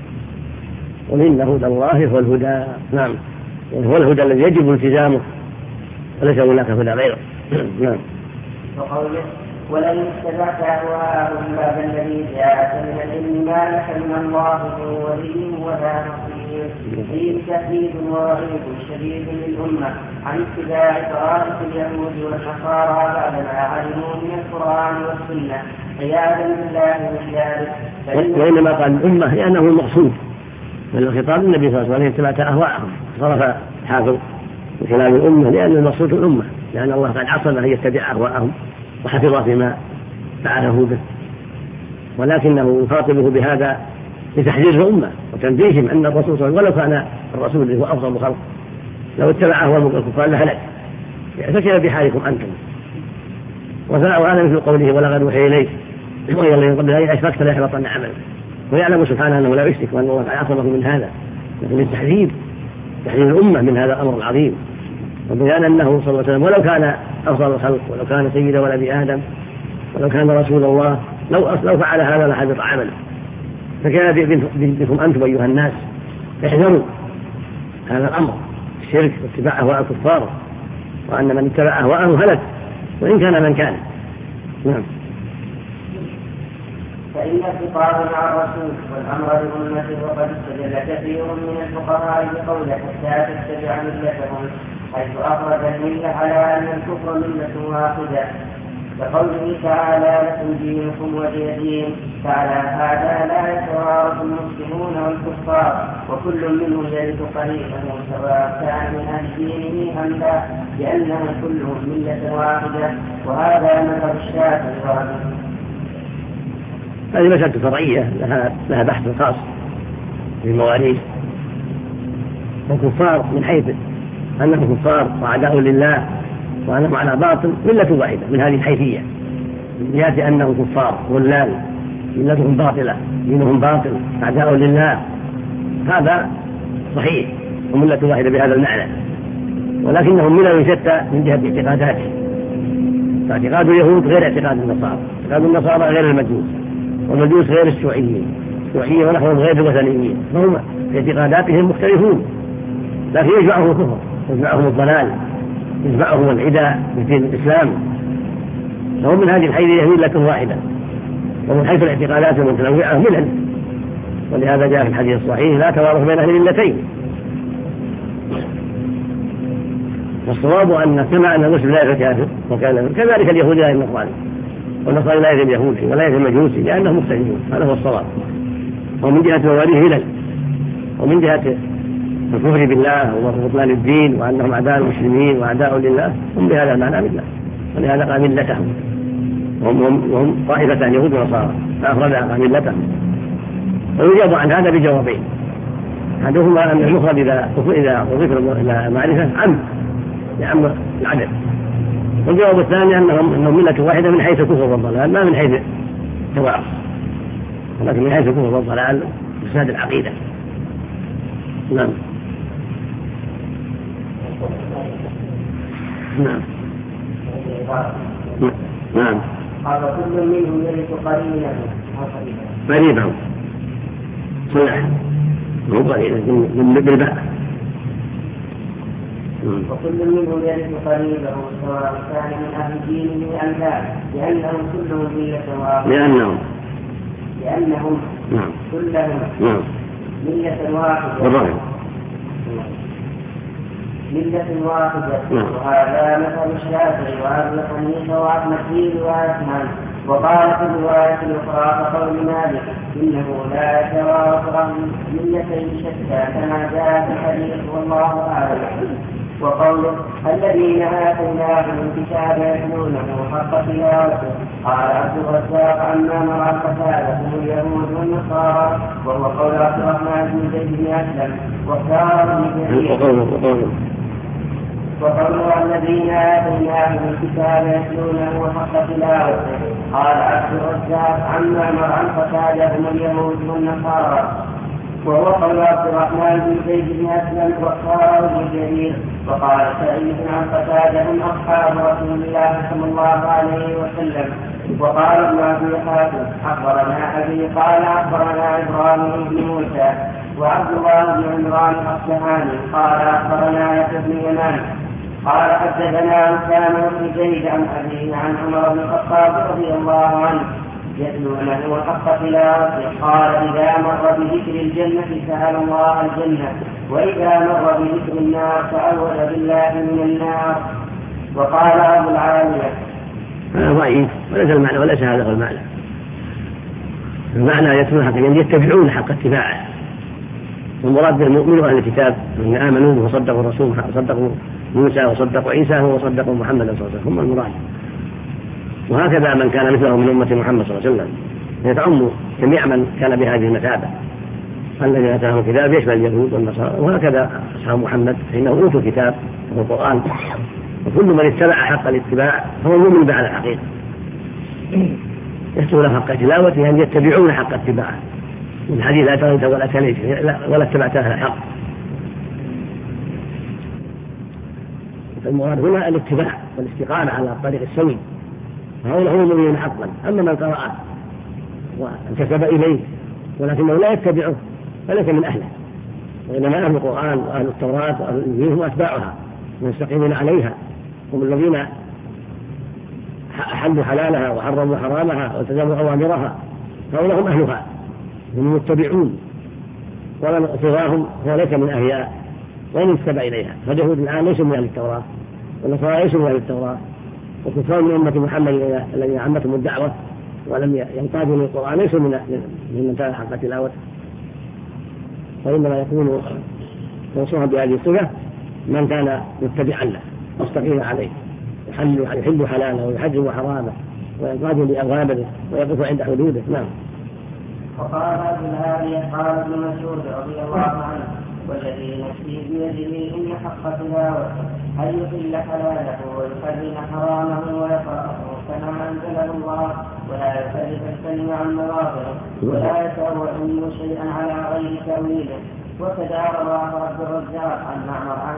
وإن هدى الله هو الهدى، نعم، هو الهدى الذي يجب التزامه وليس هناك هدى غيره. نعم. وقوله ولئن اتبعت أهواءهم بعد الذي جاءك من العلم ما لك من الله من ولي ولا نصير. فيه تهديد ووعيد شديد للأمة عن اتباع طرائق اليهود والنصارى بعد ما علموا من القرآن والسنة عياذا بالله من ذلك. وإنما قال الأمة لأنه المقصود من الخطاب النبي صلى الله عليه وسلم اتبعت أهواءهم، صرف حافظ من كلام الأمة لأن المقصود الأمة، لأن الله قد عصم أن يتبع أهواءهم وحفظ فيما فعله به، ولكنه يخاطبه بهذا لتحذير الأمة وتنبيههم أن الرسول صلى الله عليه وسلم ولو كان الرسول اللي هو أفضل الخلق لو اتبع أهواء الكفار لهلك، فكيف بحالكم أنتم. وهذا مثل قوله ولقد أوحي إليك وإلى الذين قبل ذلك أشركت ليحبطن عملك، ويعلم سبحانه أنه لا يشرك وأن الله عصمه من هذا، لكن التحذير تحذير الأمة من هذا الأمر العظيم، وبيان أنه صلى الله عليه وسلم ولو كان أفضل الخلق ولو كان سيد ولد آدم ولو كان رسول الله لو فعل هذا لحبط عمله. فكان بكم أنتم أيها الناس احذروا هذا الأمر الشرك واتباع أهواء الكفار، وأن من اتبع أهواءه هلك وإن كان من كان. نعم. فإن الخطاب مع الرسول والأمر لأمته، وقد استدل كثير من الفقهاء بقوله حتى تتبع ملتهم، حيث أخرج الملة على أن الكفر ملة واحدة، كقوله تعالى لكم دينكم ولي دين. فعلى هذا لا يتوارث المسلمون والكفار، وكل منهم يرث قريبه سواء كان من أهل دينه أم لا، لأنهم كلهم ملة واحدة، وهذا مذهب الشافعي وأحمد. هذه مسألة فرعية لها بحث خاص في المواريث. الكفار من حيث أنهم كفار وأعداء لله وأنهم على باطل ملة واحدة من هذه الحيثية، من جهة أنهم كفار ضلال ملتهم باطلة، دينهم باطل، أعداء لله، هذا صحيح، وملة واحدة بهذا المعنى، ولكنهم ملل شتى من جهة اعتقاداتهم. فاعتقاد اليهود غير اعتقاد النصارى، اعتقاد النصارى غير المجوس، والمجوس غير الشيوعيين، الشيوعية ونحوهم غير الوثنيين، فهم في اعتقاداتهم مختلفون، لكن يجمعهم الكفر، يجمعهم الضلال، يجمعهم العداء بدين الإسلام، فهم من هذه الحيث ملة واحدة، ومن حيث الاعتقادات المتنوعة ملل، ولهذا جاء في الحديث الصحيح لا توارث بين أهل الملتين. والصواب أن كما أن المسلم لا يزال كافر وكان كذلك اليهود لا يزال نصراني، والنصراني لا يزال يهودي ولا يزال مجوسي، لأنهم مختلفون، هذا هو الصواب. ومن جهة مواليه ملل، ومن جهة الكفر بالله وبطلان الدين وأنهم أعداء المسلمين وأعداء لله هم بهذا المعنى ملة، ولهذا قال ملتهم، وهم طائفتان يهود ونصارى فأفردها قال ملتهم. ويجاب عن هذا بجوابين، أحدهما أن المفرد إذا أضيف إلى معرفة عم العدد، والجواب الثاني أنهم ملة واحدة من حيث الكفر والضلال، لا من حيث التوارث، ولكن من حيث الكفر والضلال فساد العقيدة. نعم. نعم. نعم. قال كل منهم يرث قريبه صلح مو قريبه بالباء. وكل منهم يرث قريبه سواء كان من أهل دينه أم لا، لأنهم كلهم ملة واحدة. لأنهم كلهم ملة واحدة. ملة واحدة. وهذا مثل الشافعي وأبي حنيفة وأحمد في روايتهم. وقال في الرواية الأخرى كقول مالك إنه لا يتوارث ملتين شتى كما جاء في الحديث والله أعلم. وقوله الذين آتيناهم الكتاب يتلونه حق تلاوته. قال عبد الرزاق عما مرى القتادة اليهود والنصارى، وهو قول عبد الرحمن بن زيد بن أسلم واختاره ابن جرير. وقوله الذين آتيناهم الكتاب يتلونه حق تلاوته. قال عبد الرزاق عما مرى القتادة اليهود والنصارى، وهو قول عبد الرحمن بن زيد بن أسلم واختاره ابن جرير. وقال سعيد عن قتادة هم أصحاب رسول الله صلى الله عليه وسلم. وقال ابن أبي حاتم أخبرنا أبي قال أخبرنا إبراهيم بن موسى وعبد الله بن عمران الأصبهاني قال أخبرنا يحيى بن يمان قال حدثنا أسامة بن زيد عن أبيه عن عمر بن الخطاب رضي الله عنه يتلونه حق تلاوته. قال إذا مر بذكر الجنة سأل الله الجنة، وإذا مر بذكر النار تعوذ بالله من النار. وقال أبو العالية هذا ضعيف وليس المعنى وليس هذا هو المعنى. المعنى يتلون حق يعني يتبعون حق اتباعه، والمراد بالمؤمن أهل الكتاب من آمنوا وصدقوا الرسول وصدقوا موسى وصدقوا عيسى وصدقوا محمد صلى الله عليه وسلم هم المراد. وهكذا من كان مثله من أمة محمد صلى الله عليه وسلم يتعم جميع من كان بهذه المثابة. الذين آتاهم الكتاب يشمل اليهود والنصارى، وهكذا أصحاب محمد فإنه أوتوا الكتاب والقرآن، وكل من اتبع حق الاتباع هو المؤمن بعد الحقيقة. يتلون حق تلاوته يعني يتبعون حق اتباعه. من حديث لا تغيت ولا تليت ولا اتبعت أهل الحق. المراد هنا الاتباع والاستقامة على الطريق السوي، فهؤلاء هم المؤمنون حقا. أما من قرأ وانتسب إليه ولكنه لا يتبعه فليس من أهله، وإنما أهل القرآن وأهل التوراة وأهل الإنجيل هم أتباعها ويستقيمون عليها، هم الذين أحلوا حلالها وحرموا حرامها والتزموا أوامرها، فهؤلاء هم أهلها هم متبعون. ومن سواهم هو ليس من أهلها وإن انتسب إليها. فاليهود الآن ليسوا من أهل التوراة والنصارى ليسوا من أهل التوراة، وكفار من أمة محمد الذين عمتهم الدعوة ولم ينقادوا للقرآن ليسوا من تلا حق تلاوته. وإنما يكون موصوفا بهذه الصفة من كان متبعا له مستقيما عليه، يحل حلاله ويحرم حرامه وينقاد لأوامره ويقف عند حدوده. نعم. وقال ابن العالية قال ابن مسعود رضي الله عنه والذي نفسي بيده إن حق تلاوته أن يحل حلاله ويحرم حرامه ويقرأه كما أنزله الله ولا يفرق الكلم عن مواضعه ولا يتأول منه شيئا على غير تأويله. وكذا رواه عبد الرزاق عن معمر عن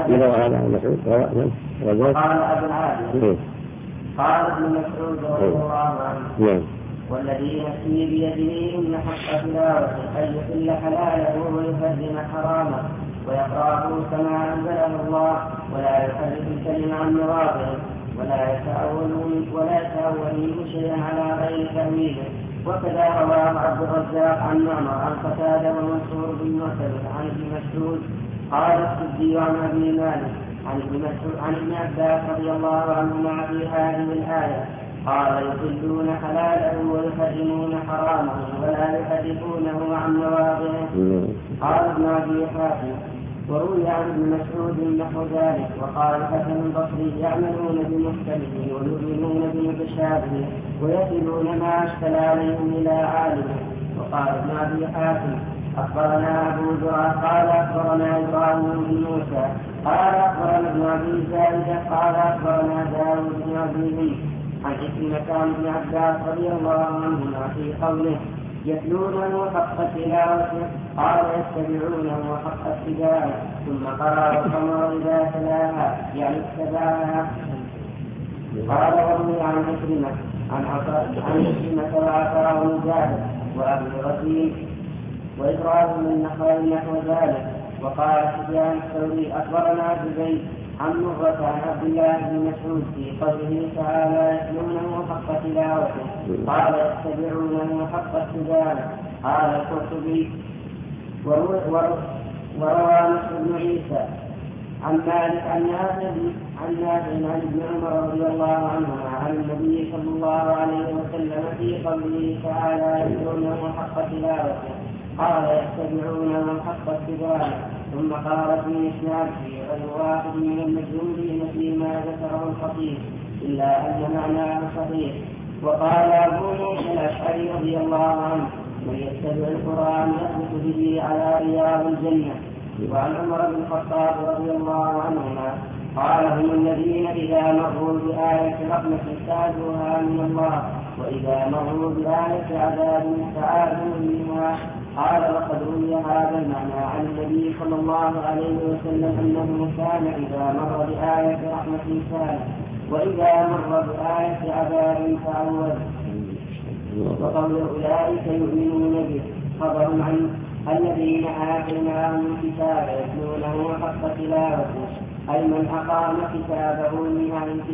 قال أبو العالي قال ابن مسعود رضي الله عنه والذي نفسي بيده إن حق تلاوته أن يحل حلاله ويحرم حرامه ويقرأه كما أنزله الله ولا يحرك الكلم عن مواضعه ولا يتأول منه شيئا على غير تأويله. وكذا رواه عبد الرزاق عن معمر عن قتادة ومنصور بن معتمر عن ابن مسعود قال السدي عن أبي مالك عن ابن عباس رضي الله عنهما في هذه الآية قال يحلون حلاله ويحرمون حرامه ولا يحرفونه عن مواضعه. قال ابن أبي حاتم وروي عن ابن مسعود نحو ذلك. وقال الحسن البصري يعملون بمحكمه ويؤمنون بمتشابهه ويصلون ما اشكل عليهم الى عالمه. وقال ابن ابي حاتم اخبرنا ابو زرعه قال اخبرنا ابراهيم بن موسى قال اخبرنا ابن ابي زائده قال اخبرنا داود بن ابي عن عكرمة عن ابن عباس رضي الله عنهما في قوله يتلونه حق تلاوته قال يتبعونه حق اتباعه ثم قرأ القمر إذا تلاها يعني اتبعها. قال وروي عن عكرمة وعطاء مجاهد وأبي الرسول وإبراهيم النخعي نحو ذلك. وقال سفيان الثوري أخبرنا زبيد عن مرة عن عبد الله بن مسعود في قوله تعالى يتلونه حق تلاوته قال يتبعونه حق اتباعه. قال القرطبي وروى نصر بن عيسى عن مالك عن نافع عن ابن عمر رضي الله عنهما عن النبي صلى الله عليه وسلم في قوله تعالى يتلونه حق تلاوته قال يتبعونه حق اتباعه. ثم قال في إسناده غير واحد من المجهولين فيما ذكره الخطيب إلا أن معناه صحيح. وقال أبو موسى الأشعري رضي الله عنه من يتبع القرآن يثبت به على رياض الجنة. وعن عمر بن الخطاب رضي الله عنهما قال هم الذين إذا مروا بآية رحمة سادوها من الله وإذا مروا بآية عذاب استعاذوا منها. قال وقد روي هذا المعنى عن النبي صلى الله عليه وسلم أنه كان إذا مر بآية رحمة ساد وإذا مر بآية عذاب تعوذ. وقول أولئك يؤمنون به خبر عن الذين آتيناهم الكتاب يتلونه حق تلاوته أي من أقام كتابه من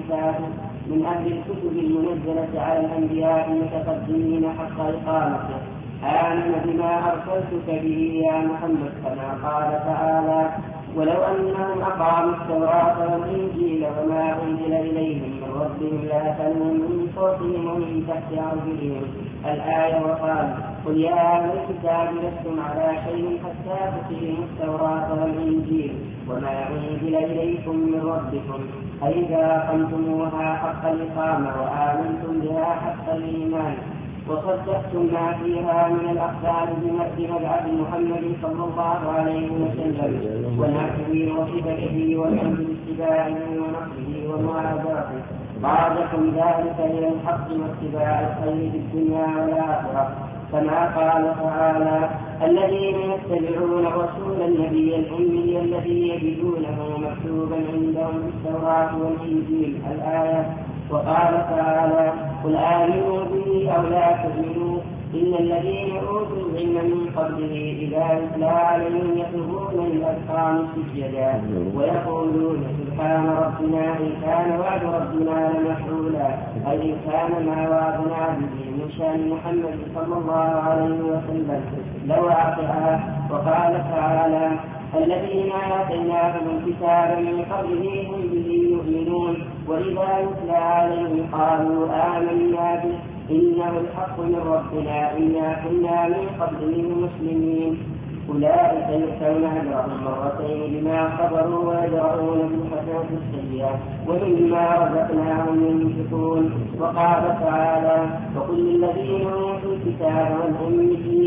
أهل الكتب المنزلة على الأنبياء المتقدمين حق إقامته آمن بما أرسلتك به يا محمد كما قال تعالى ولو أنهم أقاموا التوراة والإنجيل وما أنزل إليهم من ربهم لأكلوا من فوقهم ومن تحت أرجلهم الآية. وقال قل يا أهل الكتاب لستم على شيء حتى تقيموا التوراة والإنجيل وما أنزل إليكم من ربكم أي إذا أقمتموها حق الإقامة وآمنتم بها حق الإيمان وصدقتم ما فيها من الأخبار بمبعث محمد صلى الله عليه وسلم ونحوه وصفته والأمر باتباعه ونصره ومعاداته قادكم ذلك إلى الحق واتباع الخير في الدنيا والآخرة كما قال تعالى الذين يتبعون رسول النبي الأمي الذي يجدونه مكتوبا عندهم في التوراة والإنجيل الآية. وقال تعالى قل آمنوا به أو لا تؤمنوا إن الذين أوتوا العلم من قبله إذا يتلى عليهم يخرون للأذقان سجدا ويقولون سبحان ربنا إن كان وعد ربنا لمفعولا أي إن كان ما وعدنا به من شأن محمد صلى الله عليه وسلم لواقعا. وقال تعالى الذين آتيناهم الكتاب من قبله هم به يؤمنون وإذا يتلى عليهم قالوا آمنا به إنه الحق من ربنا إنا كنا من قبله مسلمين. أولئك يؤتون أجرهم مرتين بما صبروا ويدرؤون بالحسنة السيئة ومما رزقناهم ينفقون. وقال تعالى وقل للذين أوتوا الكتاب والأميين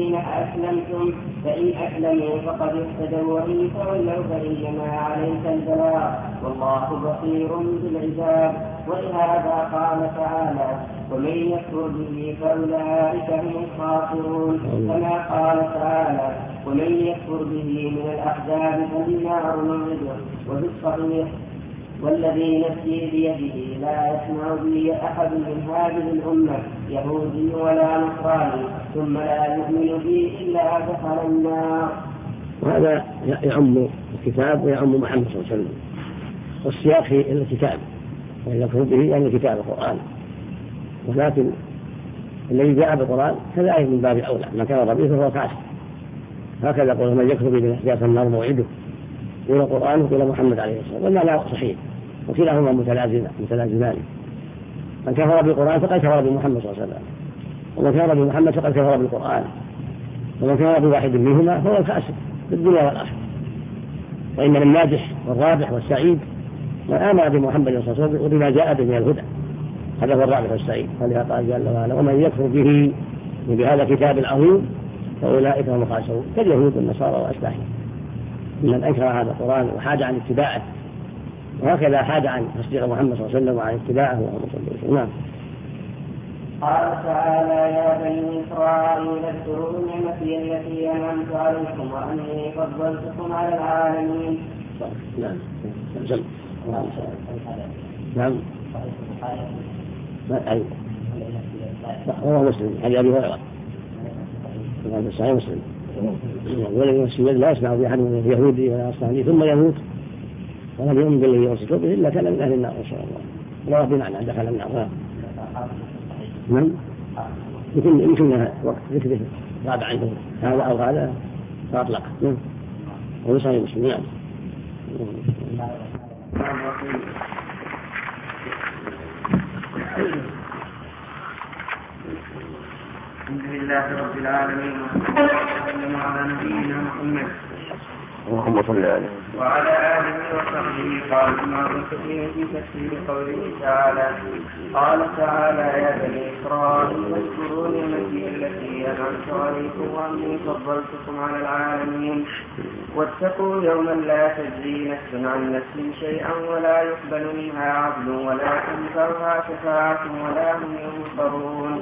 أسلمتم فإن أسلموا فقد اهتدوا وإن تولوا فإنما عليك البلاغ والله بصير بالعباد. ولهذا قال تعالى ومن يكفر به فأولئك هم الخاسرون كما قال تعالى ومن يكفر به من الأحزاب فالنار موعده. وفي الصحيح والذي نفسي بيده لا يسمع بي أحد من هذه الأمة يهودي ولا نصراني ثم لا يؤمن بي إلا دخل النار. وهذا يعم الكتاب ويعم محمد صلى الله عليه وسلم، والسياق في الكتاب ويكفر به يعني الكتاب القرآن، ولكن الذي جاء بالقرآن كذلك من باب أولى من كان ربيه فهو كافر. هكذا قول من يكفر به من النار موعده قول القرآن وقول محمد عليه الصلاة والسلام والمعنى صحيح وكلاهما متلازمان. من كفر بالقرآن فقد كفر بمحمد صلى الله عليه وسلم، ومن كفر بمحمد فقد كفر بالقرآن، ومن كفر بواحد منهما فهو الخاسر في الدنيا والآخرة. وإنما الناجح والرابح والسعيد من آمن بمحمد صلى الله عليه وسلم وبما جاء به من الهدى، هذا هو الرابح والسعيد. فلذا قال جل وعلا ومن يكفر به بهذا الكتاب العظيم فأولئك هم الخاسرون كاليهود والنصارى وأشباههم من أنكر هذا القرآن وحاد عن اتباعه، وهكذا حاد عن تصديق محمد صلى الله عليه وسلم وعن اتباعه نعم. قال تعالى يا بني إسرائيل اذكروا نعمتي التي أنعمت عليكم وأني فضلتكم على العالمين. نعم نعم نعم هو مسلم هذه أبي هريرة هذا صحيح مسلم. ولم يمسي لا يسمع بأحد من اليهودي ولا أصلاني ثم يموت ولم يؤمن بالذي يرسل به إلا كان من أهل النار إن شاء الله. لا بمعنى دخل النار. نعم يمكن وقت ذكره غاب عنه هذا أو هذا فأطلق. نعم هو صحيح مسلم. نعم الحمد لله رب العالمين وسلم على نبينا محمد اللهم صل عليه وعلى آله وصحبه. قال ابن كثير في تفسير قوله تعالى قال تعالى يا بني إسرائيل اذكروا نعمتي التي أنعمت عليكم وأني فضلتكم على العالمين واتقوا يوما لا تجزي نفس عن نفس شيئا ولا يقبل منها عدل ولا تنفعها شفاعة ولا هم ينصرون.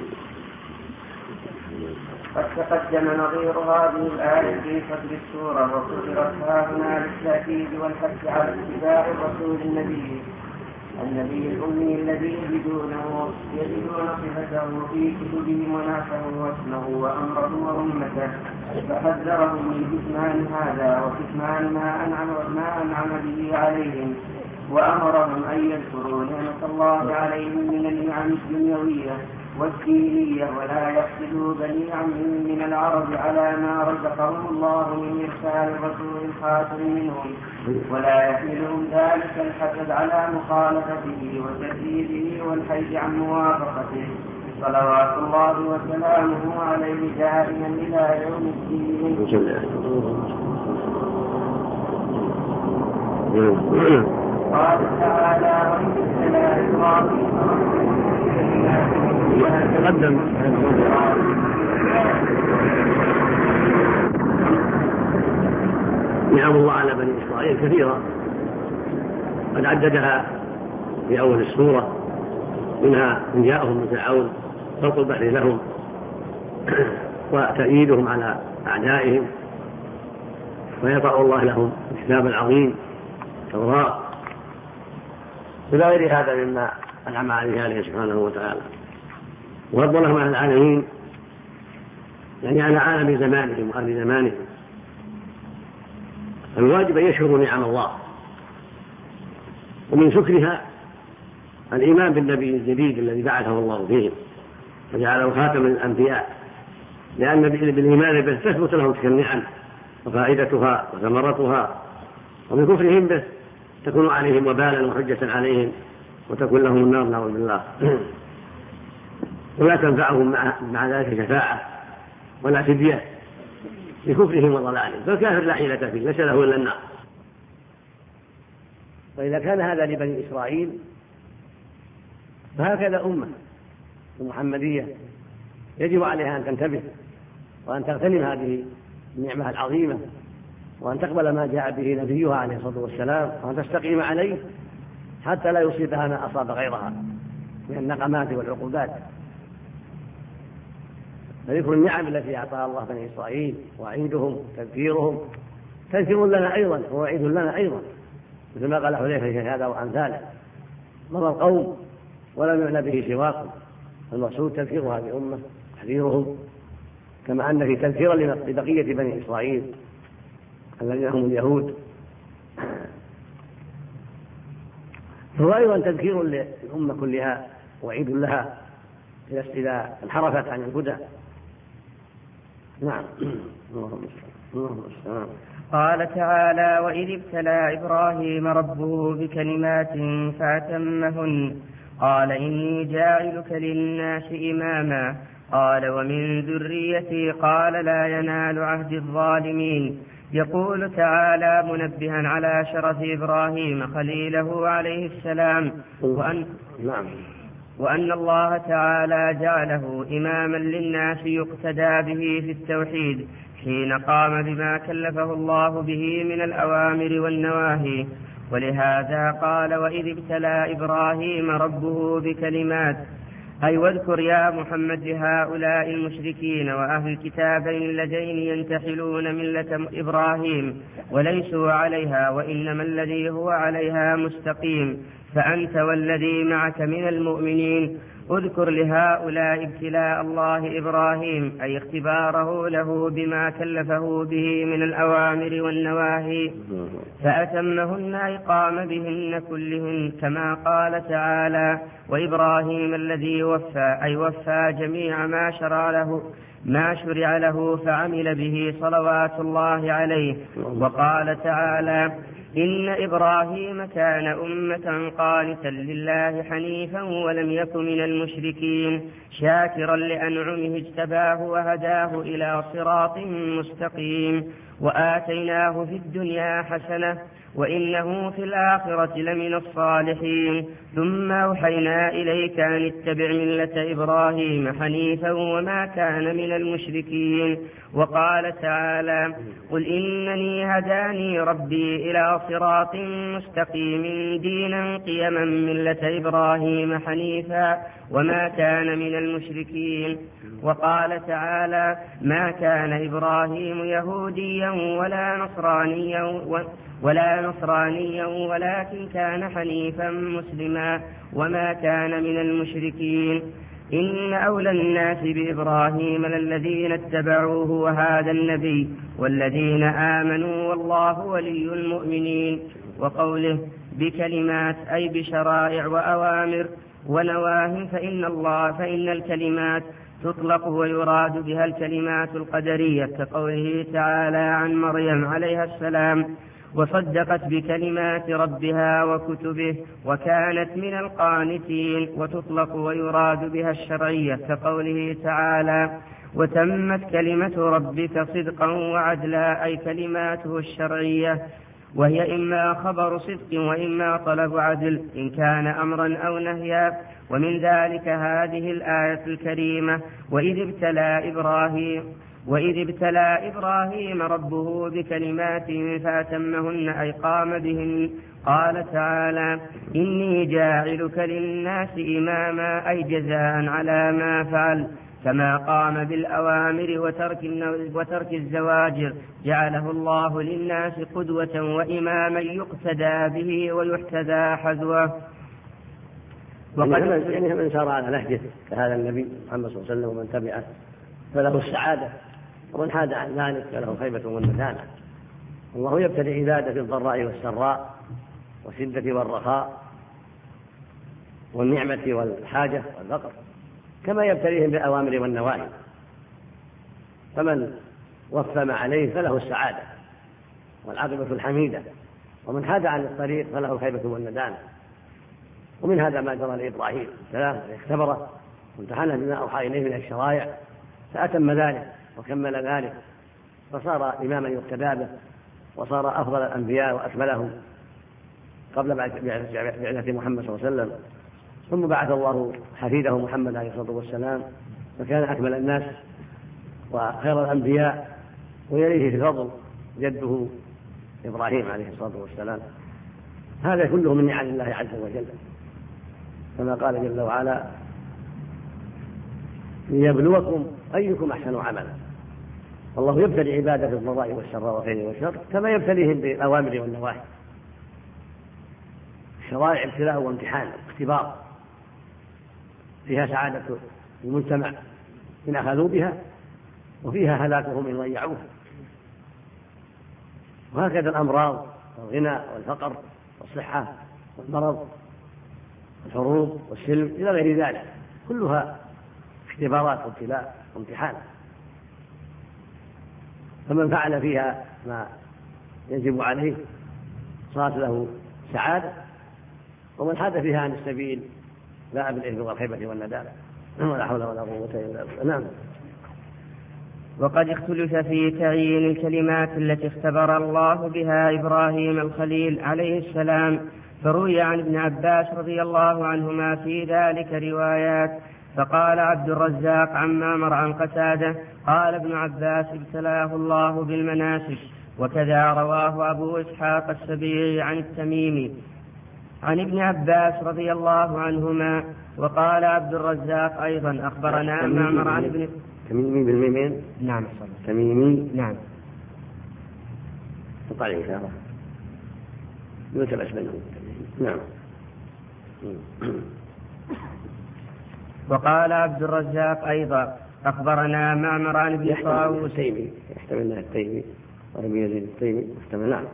قد تقدم نظير هذه الآية في صدر السورة وذكرت هنا للتأكيد والحث على اتباع الرسول النبي الأمي الذي يجدون صفته في كتبهم ونعته واسمه وأمره وأمته، فحذرهم من كتمان هذا وكتمان ما أنعم به عليهم، وأمرهم أن يذكروا نعمة الله عليهم من النعم الدنيوية والدينية ولا يحسدوا بني عم من العرب على ما رزقهم الله من إرسال الرسول الخاتم منهم، ولا يحملهم ذلك الحسد على مخالفته وتكذيبه والحيد عن موافقته، صلوات الله وسلامه عليه دائما إلى يوم الدين. قال تعالى وإن لا إبراهيم تقدم نعم الله على بني إسرائيل كثيرة قد عددها في أول السورة، منها إن جاءهم من فرعون خلق البحر لهم وتأييدهم على أعدائهم ويطأ الله لهم الكتاب العظيم التوراة إلى غير هذا مما أنعم عليه سبحانه وتعالى، وفضلهم على العالمين يعني على عالم زمانهم وأهل زمانهم. الواجب أن يشكروا نعم الله، ومن شكرها الإيمان بالنبي الجديد الذي بعثه الله فيهم وجعله خاتم الأنبياء، لأن بالإيمان به تثبت لهم تلك النعم وفائدتها وثمرتها، وبكفرهم به تكون عليهم وبالا وحجة عليهم وتكون لهم النار نعوذ بالله، ولا تنفعهم مع ذلك شفاعة ولا فدية بكفرهم وضلالهم، فالكافر لا حيلة فيه ليس له إلا النار. وإذا كان هذا لبني إسرائيل فهكذا أمة المحمدية يجب عليها أن تنتبه وأن تغتنم هذه النعمة العظيمة، وأن تقبل ما جاء به نبيها عليه الصلاة والسلام، وأن تستقيم عليه حتى لا يصيبها ما أصاب غيرها من النقمات والعقوبات. فذكر النعم التي أعطاها الله بني إسرائيل وعيدهم تذكيرهم تذكير لنا أيضا ووعيد لنا أيضا، مثل ما قال حذيفة في هذا وأمثاله: مضى القوم ولم يعنى به سواكم. المقصود تذكير هذه الأمة تحذيرهم، كما أن في تذكيرا لبقية بني إسرائيل الذين هم اليهود، فهو أيضا تذكير للأمة كلها وعيد لها إذا انحرفت عن الهدى. نعم. قال تعالى: وإذ ابتلى إبراهيم ربه بكلمات فأتمهن قال إني جاعلك للناس إماما قال ومن ذريتي قال لا ينال عهد الظالمين. يقول تعالى منبها على شرف إبراهيم خليله عليه السلام وأن الله تعالى جعله إماما للناس يقتدى به في التوحيد حين قام بما كلفه الله به من الأوامر والنواهي. ولهذا قال: وإذ ابتلى إبراهيم ربه بكلمات، أي واذكر يا محمد هؤلاء المشركين وأهل الكتابين اللذين ينتحلون ملة إبراهيم وليسوا عليها وإنما الذي هو عليها مستقيم، فأنت والذي معك من المؤمنين. اذكر لهؤلاء ابتلاء الله إبراهيم، أي اختباره له بما كلفه به من الأوامر والنواهي فأتمهن، أي قام بهن كلهن، كما قال تعالى: وإبراهيم الذي وفى، أي وفى جميع ما شرع له فعمل به صلوات الله عليه. وقال تعالى: إن إبراهيم كان أمة قانتا لله حنيفا ولم يكن من المشركين شاكرا لأنعمه اجتباه وهداه إلى صراط مستقيم وآتيناه في الدنيا حسنة وإنه في الآخرة لمن الصالحين. ثم أوحينا إليك أن اتبع ملة إبراهيم حنيفا وما كان من المشركين. وقال تعالى: قل إنني هداني ربي إلى صراط مستقيم دينا قيما ملة إبراهيم حنيفا وما كان من المشركين. وقال تعالى: ما كان إبراهيم يهوديا ولا نصرانيا ولكن كان حنيفا مسلما وما كان من المشركين. إن أولى الناس بإبراهيم للذين اتبعوه وهذا النبي والذين آمنوا والله ولي المؤمنين. وقوله بكلمات، أي بشرائع وأوامر ونواه، فإن الكلمات تطلق ويراد بها الكلمات القدرية، كقوله تعالى عن مريم عليها السلام: وصدقت بكلمات ربها وكتبه وكانت من القانتين. وتطلق ويراد بها الشرعية، كقوله تعالى: وتمت كلمة ربك صدقا وعدلا، أي كلماته الشرعية، وهي إما خبر صدق وإما طلب عدل إن كان أمرا أو نهيا. ومن ذلك هذه الآية الكريمة: وإذ ابتلى إبراهيم ربه بكلمات فأتمهن، أي قام بهن. قال تعالى: إني جاعلك للناس إماما، أي جزاء على ما فعل، كما قام بالأوامر وترك الزواجر جعله الله للناس قدوة وإماما يقتدى به ويحتذى حذوه. يعني من سار على نهجه كهذا النبي محمد صلى الله عليه وسلم ومن تبعه فله السعادة، ومن حاد عن ذلك فله خيبة والندامة. الله يبتلي عباده في الضراء والسراء والشدة والرخاء والنعمة والحاجة والفقر، كما يبتليهم بالأوامر والنواهي. فمن وفى ما عليه فله السعادة والعاقبة الحميدة، ومن حاد عن الطريق فله الخيبة والندامة. ومن هذا ما جرى لإبراهيم السلام، اختبره وامتحنه بما أوحى إليه من الشرائع فأتم ذلك وكمل ذلك، فصار إماما يقتدى به، وصار أفضل الأنبياء وأكملهم قبل بعثة محمد صلى الله عليه وسلم. ثم بعث الله حفيده محمد عليه الصلاة والسلام، فكان أكمل الناس وخير الأنبياء، ويليه في الفضل جده إبراهيم عليه الصلاة والسلام. هذا كله من نعم الله عز وجل، كما قال جل وعلا: ليبلوكم أيكم أحسن عملا. والله يبتلي عباده بالضراء والسراء والخير والشر كما يبتليهم بالأوامر والنواهي. الشرائع ابتلاء وامتحان اختبار، فيها سعادة المجتمع إن أخذوا بها، وفيها هلاكهم إن ضيعوها. وهكذا الأمراض والغنى والفقر والصحة والمرض والحروب والسلم إلى غير ذلك، كلها اختبارات وابتلاء وامتحان. فمن فعل فيها ما يجب عليه صارت له سعادة، ومن حاد فيها عن السبيل باء بالإثم والخيبة والندامة، ولا حول ولا قوة إلا بالله. نعم. وقد اختلف في تعيين الكلمات التي اختبر الله بها إبراهيم الخليل عليه السلام، فروي عن ابن عباس رضي الله عنهما في ذلك روايات. فقال عبد الرزاق عن معمر عن قتادة قال ابن عباس: ابتلاه الله بالمناسك. وكذا رواه أبو إسحاق السبيعي عن التميمي عن ابن عباس رضي الله عنهما. وقال عبد الرزاق أيضا: أخبرنا معمر عن ابن تميمي بالميمين. نعم. تميمي. نعم. طالع إن شاء الله يلتبس بينهم. نعم. وقال عبد الرزاق أيضا: أخبرنا معمر عن ابن طاووس. التيمي يحتملنا التيمي ورمي يزيد التيمي يحتمل. نعم.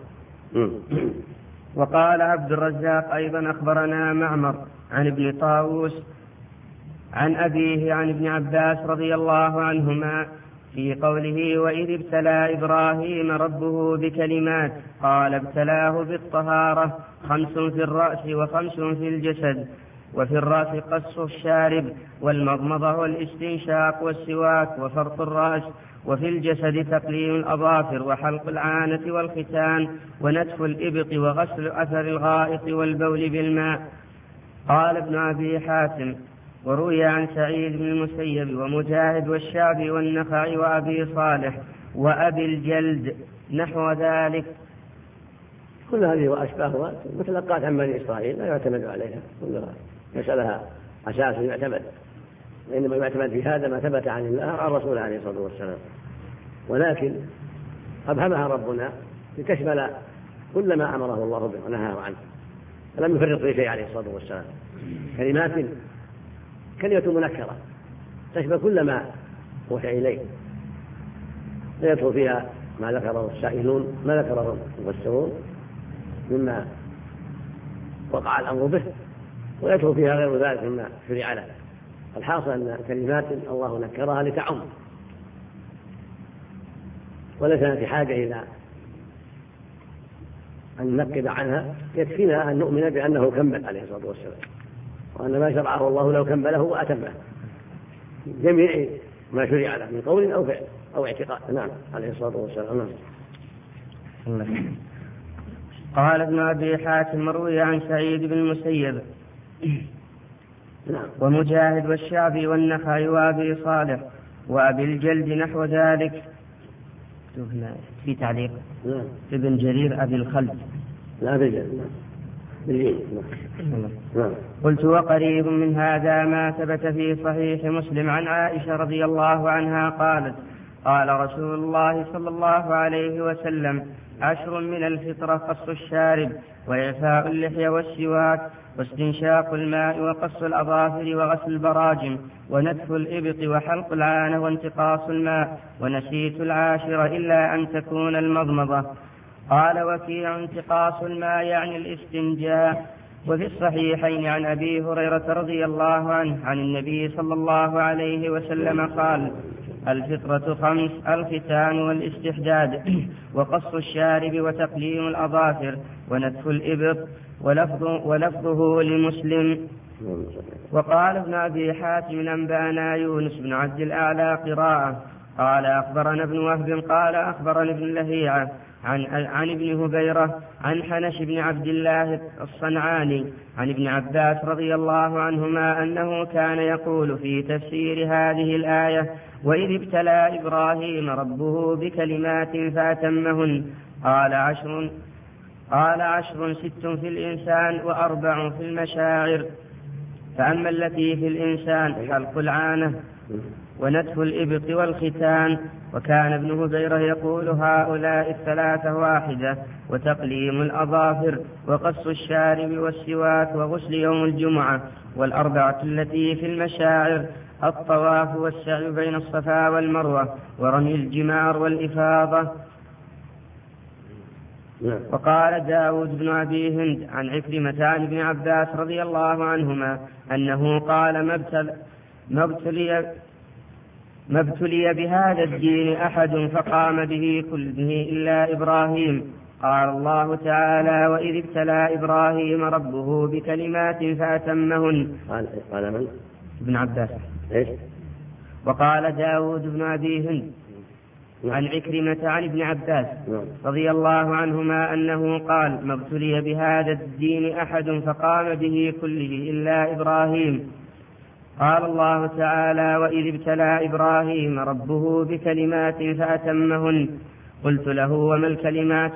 وقال عبد الرزاق أيضا: أخبرنا معمر عن ابن طاووس عن أبيه عن ابن عباس رضي الله عنهما في قوله: وإذ ابتلى إبراهيم ربه بكلمات قال ابتلاه بالطهارة 5 في الرأس و5 في الجسد. وفي الرأس قص الشارب والمضمضة والاستنشاق والسواك وفرط الرأس. وفي الجسد تقليم الأظافر وحلق العانة والختان ونتف الإبط وغسل أثر الغائط والبول بالماء. قال ابن أبي حاتم: وروي عن سعيد بن المسيب ومجاهد والشعبي والنخعي وأبي صالح وأبي الجلد نحو ذلك. كل هذه وأشباهها متلقات عن بني إسرائيل لا يعتمد عليها، كلها مسألة أساس يعتمد، وإنما يعتمد في هذا ما ثبت عن الله عن رسوله عليه الصلاة والسلام. ولكن أبهمها ربنا لتشمل كل ما أمره الله به ونهاه عنه، فلم يفرط في شيء عليه الصلاة والسلام. كلمات كلمة منكرة تشمل كل ما أوحي إليه، لا يدخل فيها ما ذكره السائلون ما ذكره المفسرون مما وقع الأمر به، ويدخل فيها غير ذلك مما شرع له. الحاصل أن كلمات الله نكرها لتعم، وليس في حاجة إلى أن ننقب عنها، يكفينا أن نؤمن بأنه كمل عليه الصلاة والسلام، وأن ما شرعه الله لو كمله وأتمه جميع ما شرع له من قول أو فعل أو اعتقاد. نعم عليه الصلاة والسلام. قال ابن أبي حاتم: مروي عن سعيد بن المسيب ومجاهد والشعبي والنخعي وأبي صالح وأبي الجلد نحو ذلك. في تعليق ابن جرير أبي الخلد. لا أبي الجلد. قلت: وقريب من هذا ما ثبت في صحيح مسلم عن عائشة رضي الله عنها قالت: قال رسول الله صلى الله عليه وسلم: 10 من الفطرة قص الشارب وإعفاء اللحية والسواك واستنشاق الماء وقص الأظافر وغسل البراجم ونتف الإبط وحلق العانة وانتقاص الماء، ونسيت 10 إلا أن تكون المضمضة. قال وكيع: انتقاص الماء يعني الاستنجاء. وفي الصحيحين عن أبي هريرة رضي الله عنه عن النبي صلى الله عليه وسلم قال: الفطرة 5: الختان والاستحداد وقص الشارب وتقليم الأظافر ونتف الإبط. ولفظه لمسلم. وقال ابن أبي حاتم: أنبأنا يونس بن عبد الأعلى قراءة قال أخبرنا ابن وهب قال أخبرنا ابن لهيعة عن ابن هبيرة عن حنش بن عبد الله الصنعاني عن ابن عباس رضي الله عنهما أنه كان يقول في تفسير هذه الآية: وإذ ابتلى إبراهيم ربه بكلمات فأتمهن قال 10 6 في الإنسان و4 في المشاعر، فأما التي في الإنسان حلق العانة ونتف الإبط والختان. وكان ابن هبيرة يقول: هؤلاء الثلاثة واحدة، وتقليم الأظافر وقص الشارب والسواك وغسل يوم الجمعة. والأربعة التي في المشاعر الطواف والسعي بين الصفا والمروة ورمي الجمار والإفاضة. وقال داود بن أبي هند عن عكرمة عن ابن عباس رضي الله عنهما أنه قال: ما ابتلي بهذا الدين أحد فقام به كله إلا إبراهيم. قال الله تعالى: وإذ ابتلى إبراهيم ربه بكلمات فأتمهن. قال من؟ ابن عباس. إيش؟ وقال داود بن أبي هند عن عكرمة عن ابن عباس رضي الله عنهما أنه قال: ما ابتلي بهذا الدين أحد فقام به كله إلا إبراهيم. قال الله تعالى: وإذ ابتلى إبراهيم ربه بكلمات فأتمهن. قلت له: وما الكلمات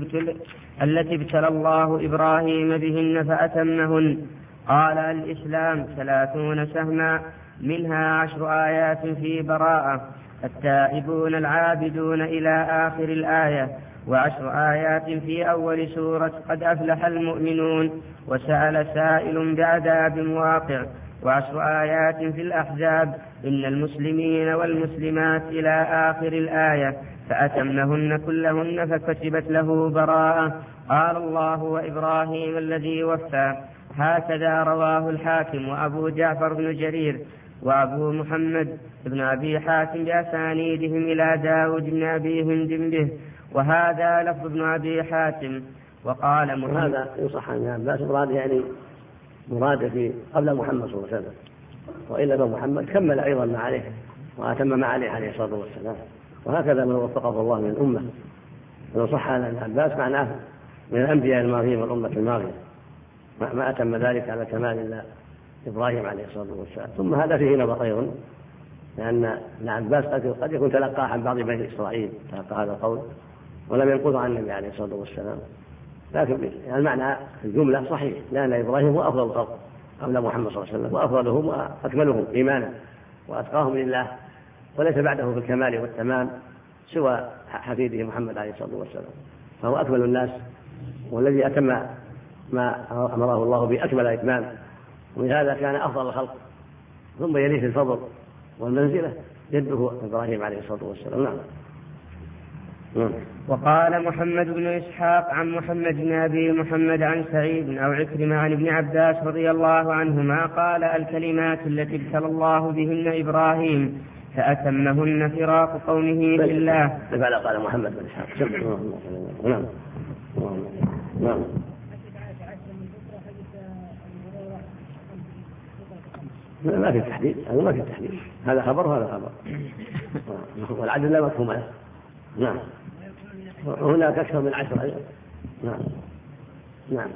التي ابتلى الله إبراهيم بهن فأتمهن؟ قال: الإسلام 30 سهما، منها 10 آيات في براءة، التائبون العابدون إلى آخر الآية، و10 آيات في أول سورة قد أفلح المؤمنون، وسأل سائل بعذاب واقع، و10 آيات في الأحزاب، إن المسلمين والمسلمات إلى آخر الآية، فأتمهن كلهن فكتبت له براءة. قال الله: وإبراهيم الذي وفى. هكذا رواه الحاكم وأبو جعفر بن جرير وأبو محمد بن أبي حاتم بأسانيدهم إلى داود بن أبي هند به، وهذا لفظ ابن أبي حاتم. وقال محمد: وهذا يصح عن عباس مراد يعني مراد في قبل محمد صلى الله عليه وسلم، وإلا محمد كمل أيضا ما عليه وأتم ما عليه عليه الصلاة والسلام. وهكذا من وفقه الله من الأمة من صح عن عباس معناه من الأنبياء الماضيين والأمة الماضية ما أتم ذلك على كمال إلا إبراهيم عليه الصلاة والسلام. ثم هذا فيه نظر أيضا، لأن ابن عباس قد يكون تلقاه عن بعض بني إسرائيل، تلقى هذا القول ولم ينقضه عن النبي عليه الصلاة والسلام، لكن المعنى في الجملة صحيح، لأن إبراهيم هو أفضل الخلق قبل محمد صلى الله عليه وسلم، وأفضلهم وأكملهم إيمانا وأتقاهم لله، وليس بعده في الكمال والتمام سوى حفيده محمد عليه الصلاة والسلام، فهو أكمل الناس والذي أتم ما أمره الله بأكمل إتمام، ولهذا كان أفضل الخلق. ثم يليه الفضل والمنزلة جده إبراهيم عليه الصلاة والسلام. نعم. وقال محمد بن إسحاق عن محمد بن أبي محمد عن سعيد أو عكرمة عن ابن عباس رضي الله عنهما قال: الكلمات التي ابتلى الله بهن إبراهيم فأتمهن فراق قومه بالله. لماذا قال محمد بن إسحاق؟ نعم. نعم. ما في تحديد، هذا ما في تحديد، هذا خبر وهذا خبر، والعدل لا مفهوم له. نعم. هناك أكثر من 10 أيضا. نعم. نعم.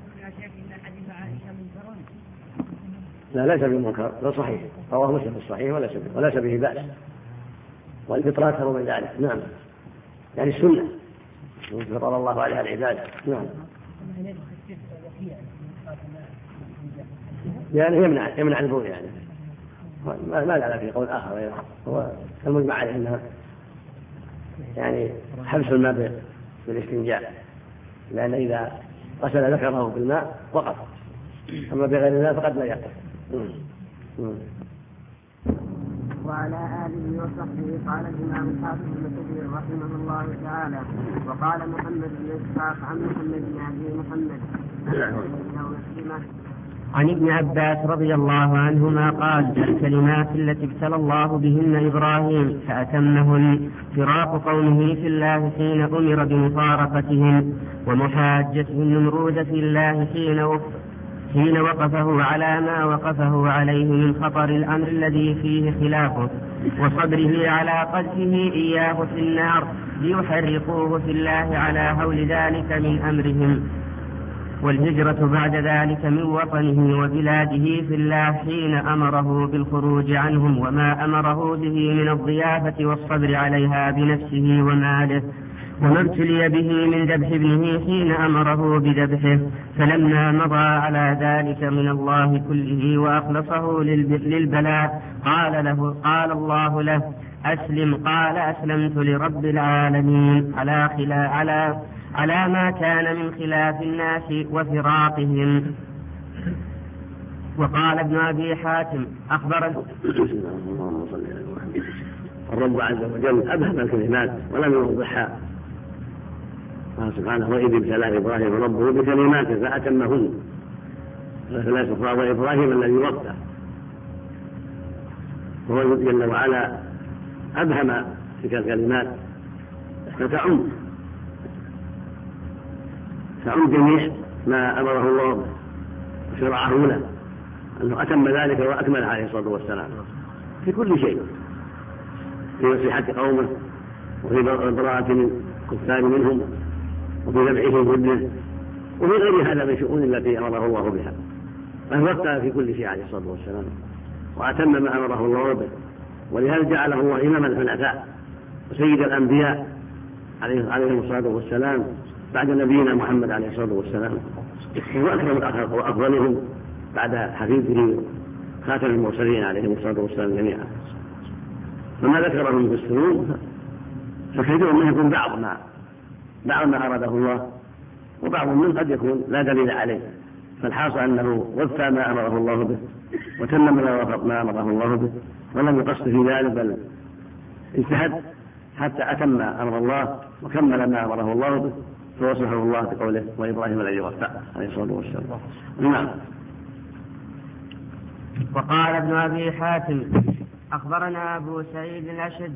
لا ليس بمنكر، لا صحيح، رواه مسلم في الصحيح وليس به بأس، والفطرة أكثر من ذلك. نعم. يعني السنة فطر الله عليها العباد. نعم. يعني يمنع البول، يعني ما دعنا في قول آخر، هو المجمع عليه أنها يعني حبس الماء بالاستنجاء، لأن إذا غسل ذكره بالماء وقف، أما بغير الماء فقد لا يقف. وعلى آله وصحبه. قال الإمام الحافظ بن كثير رحمه الله تعالى: وقال محمد بن إسحاق عن محمد بن أبي محمد عن ابن عباس رضي الله عنهما قال: الكلمات التي ابتلى الله بهن إبراهيم فأتمهن فراق قومه في الله حين أمر بمفارقتهم، ومحاجته النمرود في الله حين وقفه على ما وقفه عليه من خطر الأمر الذي فيه خلافه، وصبره على قذفه إياه في النار ليحرقوه في الله على هول ذلك من أمرهم، والهجرة بعد ذلك من وطنه وبلاده في الله حين أمره بالخروج عنهم، وما أمره به من الضيافة والصبر عليها بنفسه وماله، وما ابتلي به من ذبح ابنه حين أمره بذبحه، فلما مضى على ذلك من الله كله وأخلصه للبلاء قال الله له: أسلم. قال: أسلمت لرب العالمين، على ما كان من خلاف الناس وفراقهم. وقال ابن أبي حاتم أخبرنا الرب عز وجل أبهم الكلمات ولم يوضحها، قال سبحانه: وإذ ابتلى إبراهيم ربه بكلمات فأتمهن، فلا تفرض إبراهيم الذي وفى، وهو جل وعلا أبهم تلك الكلمات فتعم جميع ما أمره الله به وشرعه له، أنه أتم ذلك وأكمل عليه الصلاة والسلام في كل شيء، في نصيحة قومه وفي براءة الكفار منهم وفي ذبحهم ابنه وفي غير هذا من شؤون التي أمره الله بها، بل وفى في كل شيء عليه الصلاة والسلام وأتم ما أمره الله به، ولهذا جعله الله إمام الحنفاء وسيد الأنبياء عليهم الصلاة والسلام بعد نبينا محمد عليه الصلاة والسلام، هو أكرم الأخلاق وأفضلهم بعد حفيده خاتم المرسلين عليهم الصلاة والسلام جميعا. فما ذكره من السنون فكثير منه يكون بعض ما أراده الله، وبعض منه قد يكون لا دليل عليه، فالحاصل أنه وفى ما أمره الله به وتمم ما أمره الله به، ولم يقصد في ذلك بل اجتهد حتى أتم أمر الله وكمل ما أمره الله به، فوصفه الله بقوله: وإبراهيم الذي وفى عليه الصلاة والسلام. نعم. وقال ابن أبي حاتم أخبرنا أبو سعيد الأشج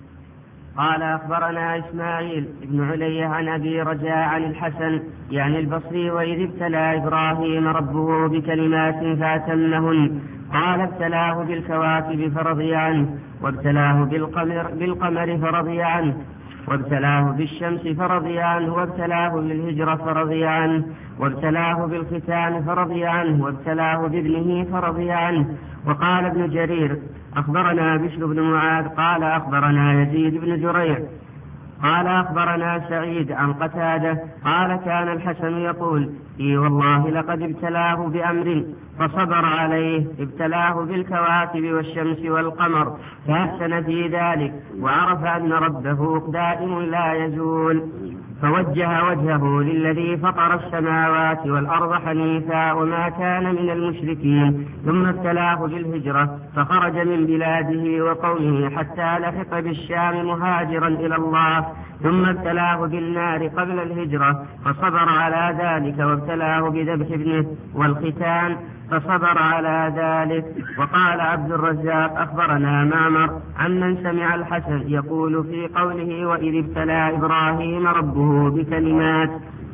قال أخبرنا إسماعيل بن علية عن أبي رجاء عن الحسن يعني البصري: وإذ ابتلى إبراهيم ربه بكلمات فأتمهن، قال: ابتلاه بالكواكب فرضي عنه، وابتلاه بالقمر فرضي عنه، وابتلاه بالشمس فرضي عنه، وابتلاه بالهجرة فرضي عنه، وابتلاه بالختان فرضي عنه، وابتلاه بابنه فرضي عنه. وقال ابن جرير أخبرنا بشر بن معاذ قال أخبرنا يزيد بن جريع قال أخبرنا سعيد عن قتادة قال: كان الحسن يقول: إي والله لقد ابتلاه بأمر فصبر عليه، ابتلاه بالكواكب والشمس والقمر فأحسن في ذلك، وعرف أن ربه دائم لا يزول، فوجه وجهه للذي فطر السماوات والأرض حنيفا وما كان من المشركين، ثم ابتلاه بالهجرة فخرج من بلاده وقومه حتى لحق بالشام مهاجرا إلى الله، ثم ابتلاه بالنار قبل الهجرة فصبر على ذلك، وابتلاه بذبح ابنه والختان فصبر على ذلك. وقال عبد الرزاق أخبرنا معمر عمن سمع الحسن يقول في قوله: وإذ ابتلى إبراهيم ربه بكلمات،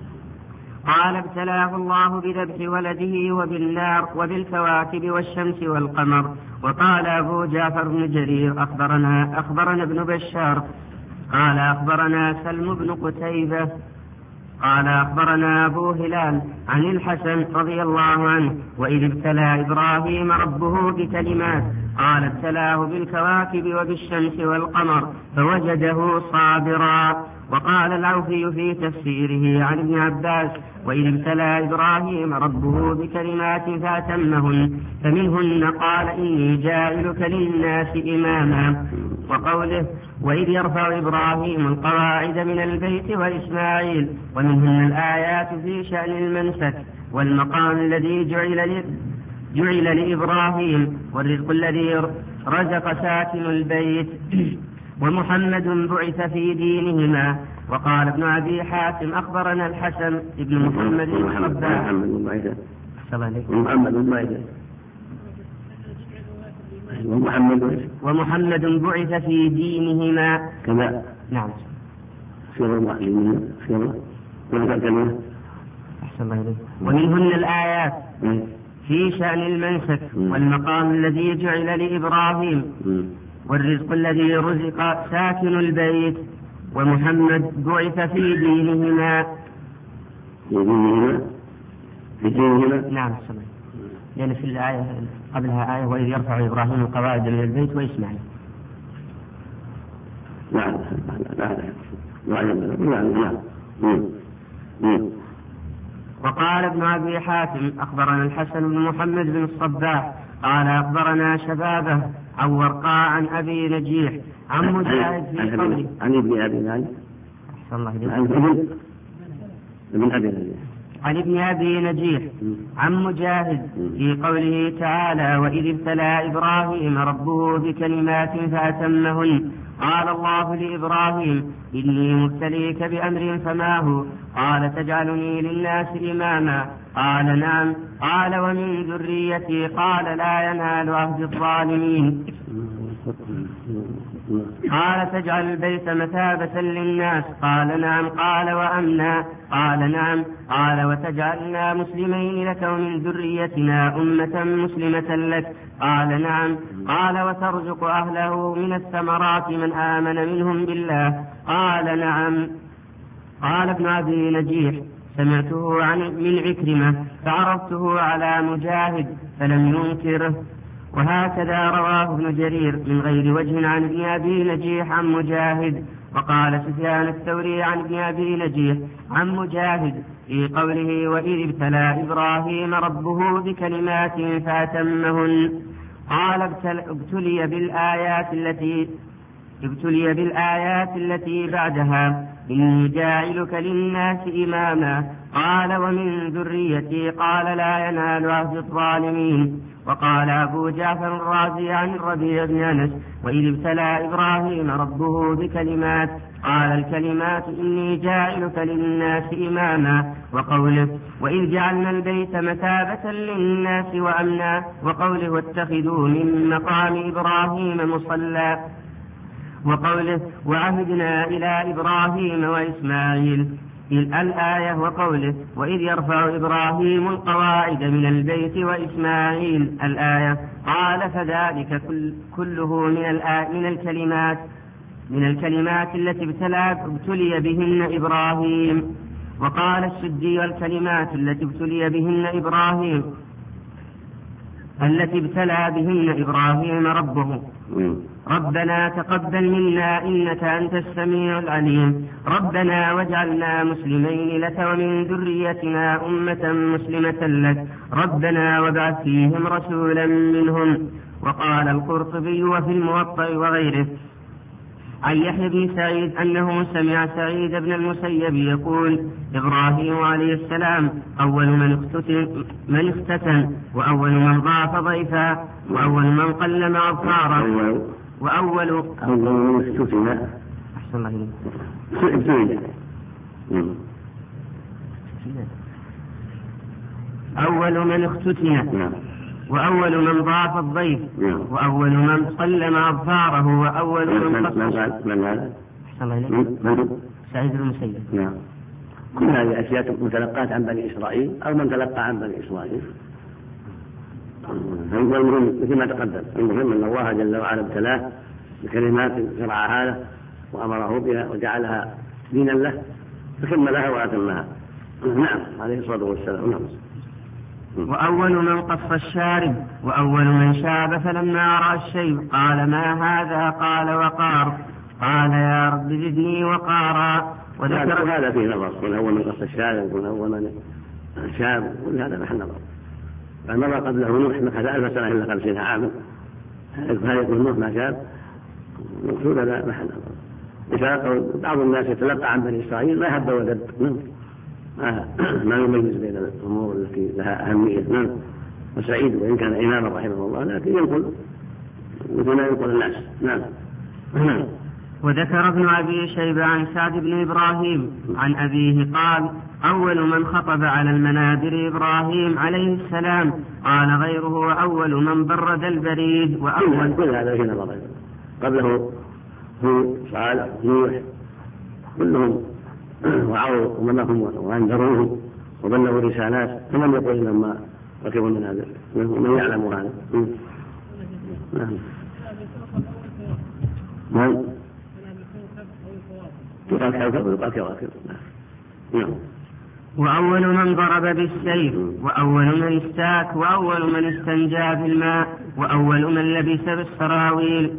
قال: ابتلاه الله بذبح ولده وبالنار وبالكواكب والشمس والقمر. وقال أبو جعفر بن جرير أخبرنا ابن بشار قال أخبرنا سلم بن قتيبة قال أخبرنا أبو هلال عن الحسن رضي الله عنه: وإذ ابتلى إبراهيم ربه بكلمات، قال: ابتلاه بالكواكب وبالشمس والقمر فوجده صابرا. وقال العوفي في تفسيره عن ابن عباس: وإذ ابتلى إبراهيم ربه بكلمات فأتمهن، فمنهن قال: إني جاعلك للناس إماما. وقوله: وإذ يرفع إبراهيم القواعد من البيت وإسماعيل، ومنهن الآيات في شأن المنسك والمقام الذي جعل لإبراهيم، والرزق الذي رزق ساكن البيت، ومحمد بعث في دينهما. وقال ابن أبي حاتم أخبرنا الحسن ابن محمد ومحمد بعث في دينهما كذا. نعم. أحسن الله إليك. ومنهن الآيات في شأن المنسك والمقام الذي جعل لإبراهيم والرزق الذي رزق ساكن البيت ومحمد بعث في دينهما. في دينهما؟ نعم سمع. يعني في الآية قبلها آية وإذ يرفع إبراهيم القواعد من البيت وإسماعيل. نعم. وقال ابن أبي حاتم أخبرنا الحسن بن محمد بن الصباح قال أخبرنا شبابه عن ورقاء عن أبي نجيح عن مجاهد في قوله عن ابن أبي نجيح عن ابن أبي نجيح عن مجاهد في قوله تعالى وإذ ابتلى إبراهيم ربه بكلمات فأتمهن قال الله لإبراهيم إني مبتليك بأمر فما هو قال تجعلني للناس إماما قال نعم قال ومن ذريتي قال لا ينال عهد الظالمين قال تجعل البيت مثابة للناس قال نعم قال وأمنا قال نعم قال وتجعلنا مسلمين لك ومن ذريتنا أمة مسلمة لك قال نعم قال وترزق أهله من الثمرات من آمن منهم بالله قال نعم. قال ابن أبي نجيح سمعته من عكرمة فعرفته على مجاهد فلم ينكره. وهكذا رواه ابن جرير من غير وجه عن ابن أبي نجيح عن مجاهد. وقال سفيان الثوري عن ابن أبي نجيح عن مجاهد في قوله وإذ ابتلى إبراهيم ربه بكلمات فأتمهن قال ابتلي بالآيات التي بعدها إني جاعلك للناس إماما قال ومن ذريتي قال لا ينال عهد الظالمين. وقال أبو جعفر الرازي عن الربيع بن أنس وإذ ابتلى إبراهيم ربه بكلمات قال الكلمات إني جاعلك للناس إماما وقوله وإذ جعلنا البيت مثابة للناس وأمنا وقوله واتخذوا من مقام إبراهيم مصلى وقوله وعهدنا إلى إبراهيم وإسماعيل الآية وقوله وإذ يرفع إبراهيم القواعد من البيت وإسماعيل الآية قال فذلك كله من الكلمات التي ابتلي بهن إبراهيم. وقال السدي والكلمات التي ابتلى بهن إبراهيم ربه ربنا تقبل منا إنك أنت السميع العليم ربنا واجعلنا مسلمين لك ومن ذريتنا أمة مسلمة لك ربنا وابعث فيهم رسولا منهم. وقال القرطبي وفي الموطأ وغيره عن يحيى بن سعيد أنه سمع سعيد بن المسيب يقول إبراهيم عليه السلام أول من اختتن وأول من ضاف ضيفا وأول من قلم أظفاره وأول من اختتن أحسن الله أول من اختتن وأول من ضاف الضيف وأول من قلم أظفاره وأول من قصص سعيد المسيب. كل هذه أشياء متلقات عن بني إسرائيل أو من تلقى عن بني إسرائيل. المهم مثل ما تقدم المهم أن الله جل وعلا ابتلاه بكلمات شرعها له وأمره بها وجعلها دينا له فكملها وأتمها. نعم عليه الصلاة والسلام. نعم. وأول من قص الشارب وأول من شاب فلما رأى الشيب قال ما هذا قال وقار قال يا رب زدني وقارا. وذكر هذا فيه نظر من أول من قص الشارب ومن أول من شاب كل هذا محل نظر. فمر قبله نوح مكث 1000 سنة إلا 50 عاما هل يكون نوح ما شاب مقصود هذا محل نظر. بعض الناس يتلقى عن بني إسرائيل ما هب ودب ما يميز بين الأمور التي لها أهمية. وسعيد وإن كان إماما رحمه الله لكن ينقل مثل ما ينقل الناس. نعم. وذكر ابن أبي شيبة عن سعد بن إبراهيم عن أبيه قال أول من خطب على المنابر إبراهيم عليه السلام قال غيره أول من برد البريد وأول كل هذا في نظر قبله هود صالح نوح كلهم وعوا أممهم وأنذروهم وبلغوا رسالات فلم يقل لهم ركبوا المنازل من يعلم هذا. نعم يقال كوكب ويقال كواكب. نعم. وأول من ضرب بالسيف، وأول من استاك، وأول من استنجى بالماء، وأول من لبس بالسراويل.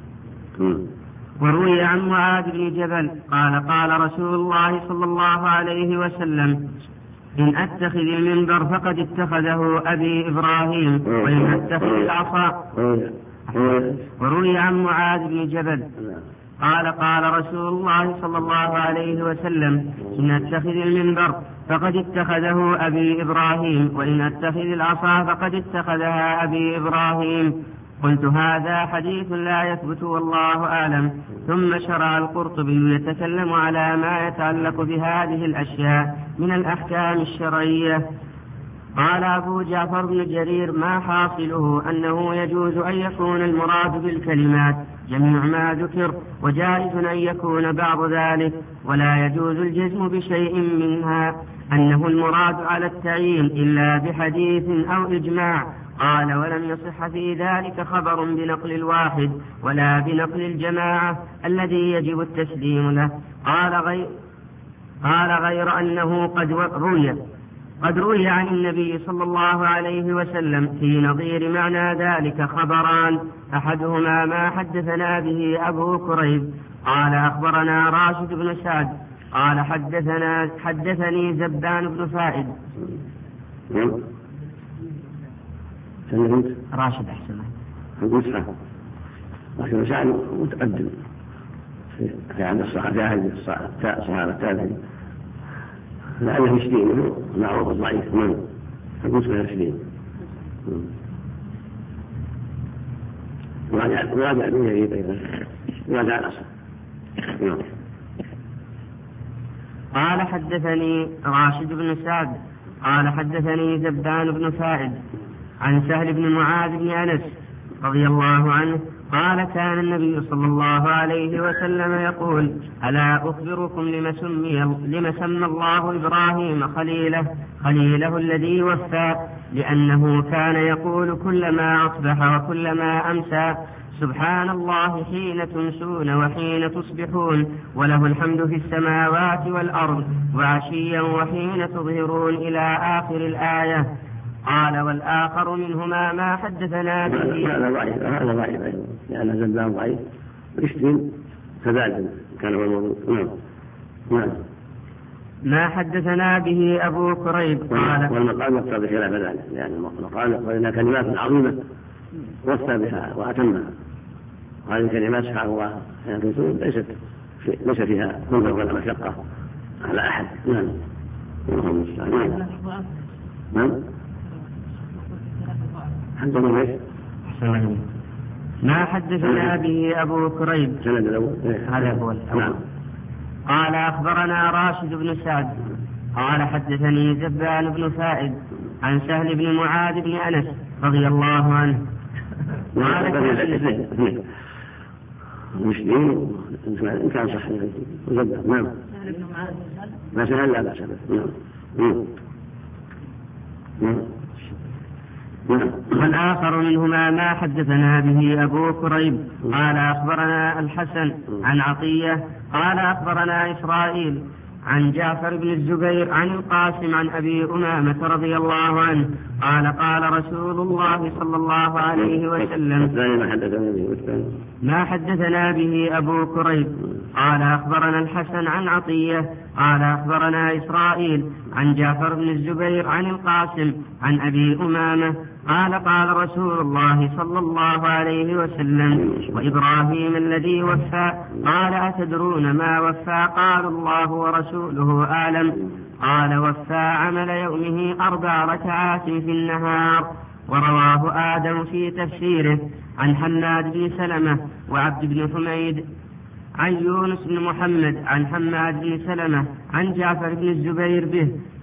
وروي عن معاذ بن جبل قال قال رسول الله صلى الله عليه وسلم: إن أتخذ المنبر فقد اتخذه أبي إبراهيم، وإن أتخذ العصا. وروي عن معاذ بن جبل قال قال رسول الله صلى الله عليه وسلم: إن أتخذ المنبر فقد اتخذه أبي إبراهيم، وإن أتخذ العصا فقد اتخذها أبي إبراهيم. قلت: هذا حديث لا يثبت والله أعلم. ثم شرع القرطبي يتكلم على ما يتعلق بهذه الأشياء من الأحكام الشرعية. قال أبو جعفر بن جرير: ما حاصله أنه يجوز أن يكون المراد بالكلمات جميع ما ذكر، وجائز أن يكون بعض ذلك، ولا يجوز الجزم بشيء منها أنه المراد على التعيين إلا بحديث أو إجماع. قال: ولم يصح في ذلك خبر بنقل الواحد ولا بنقل الجماعة الذي يجب التسليم له. قال غير أنه قد روي عن النبي صلى الله عليه وسلم في نظير معنى ذلك خبران، أحدهما ما حدثنا به أبو كريب قال أخبرنا راشد بن سعد قال حدثني زبان بن فائد. راشد أحسن راشد بن سعد متقدم في عند الصحابة التابعين، لأنه يشتين معروف ضعيف من الجزء من يشتين وراجع دون يريد أيضا راجع الأصل. قال حدثني راشد بن سعد قال حدثني زبان بن فائد عن سهل بن معاذ بن أنس رضي الله عنه قال: كان النبي صلى الله عليه وسلم يقول: ألا أخبركم لما سمى الله إبراهيم خليله الذي وفى، لأنه كان يقول كلما أصبح وكلما أمسى: سبحان الله حين تمسون وحين تصبحون، وله الحمد في السماوات والأرض وعشيا وحين تظهرون، إلى آخر الآية. قال: والآخر منهما ما حدثنا به. هذا ضعيف أيضا، لأن زبان ضعيف ويشتم كذلك كان هو الموضوع. نعم. ما حدثنا به أبو كريب قال: والمقام يقتضي بخلاف ذلك، لأن المقام يقتضي أنها كلمات عظيمة وفى بها وأتمها. هذه الكلمات سبحان الله ليس فيها كفر ولا مشقة على أحد. نعم. نعم. ما حدثنا به أبو كريب هذا هو الأول. قال: أخبرنا راشد بن سعد قال حدثني زبان بن فائد عن سهل بن معاذ بن أنس رضي الله عنه مسلمين إن كان صحيح وزبان. نعم. ما سهل لا بأس به. والآخر منهما ما حدثنا به أبو كريب قال: أخبرنا الحسن عن عطية قال: أخبرنا إسرائيل عن جعفر بن الزبير عن القاسم عن أبي أمامة رضي الله عنه قال: قال رسول الله صلى الله عليه وسلم: ما حدثنا به أبو كريب قال: أخبرنا الحسن عن عطية قال: أخبرنا إسرائيل عن جعفر بن الزبير عن القاسم عن أبي أمامة قال: قال رسول الله صلى الله عليه وسلم: وإبراهيم الذي وفى. قال: أتدرون ما وفى؟ قالوا: الله ورسوله أعلم. قال: وفى عمل يومه 4 ركعات في النهار. ورواه آدم في تفسيره عن حماد بن سلمة وعبد بن حميد عن يونس بن محمد عن حماد بن سلمة عن جعفر بن الزبير به.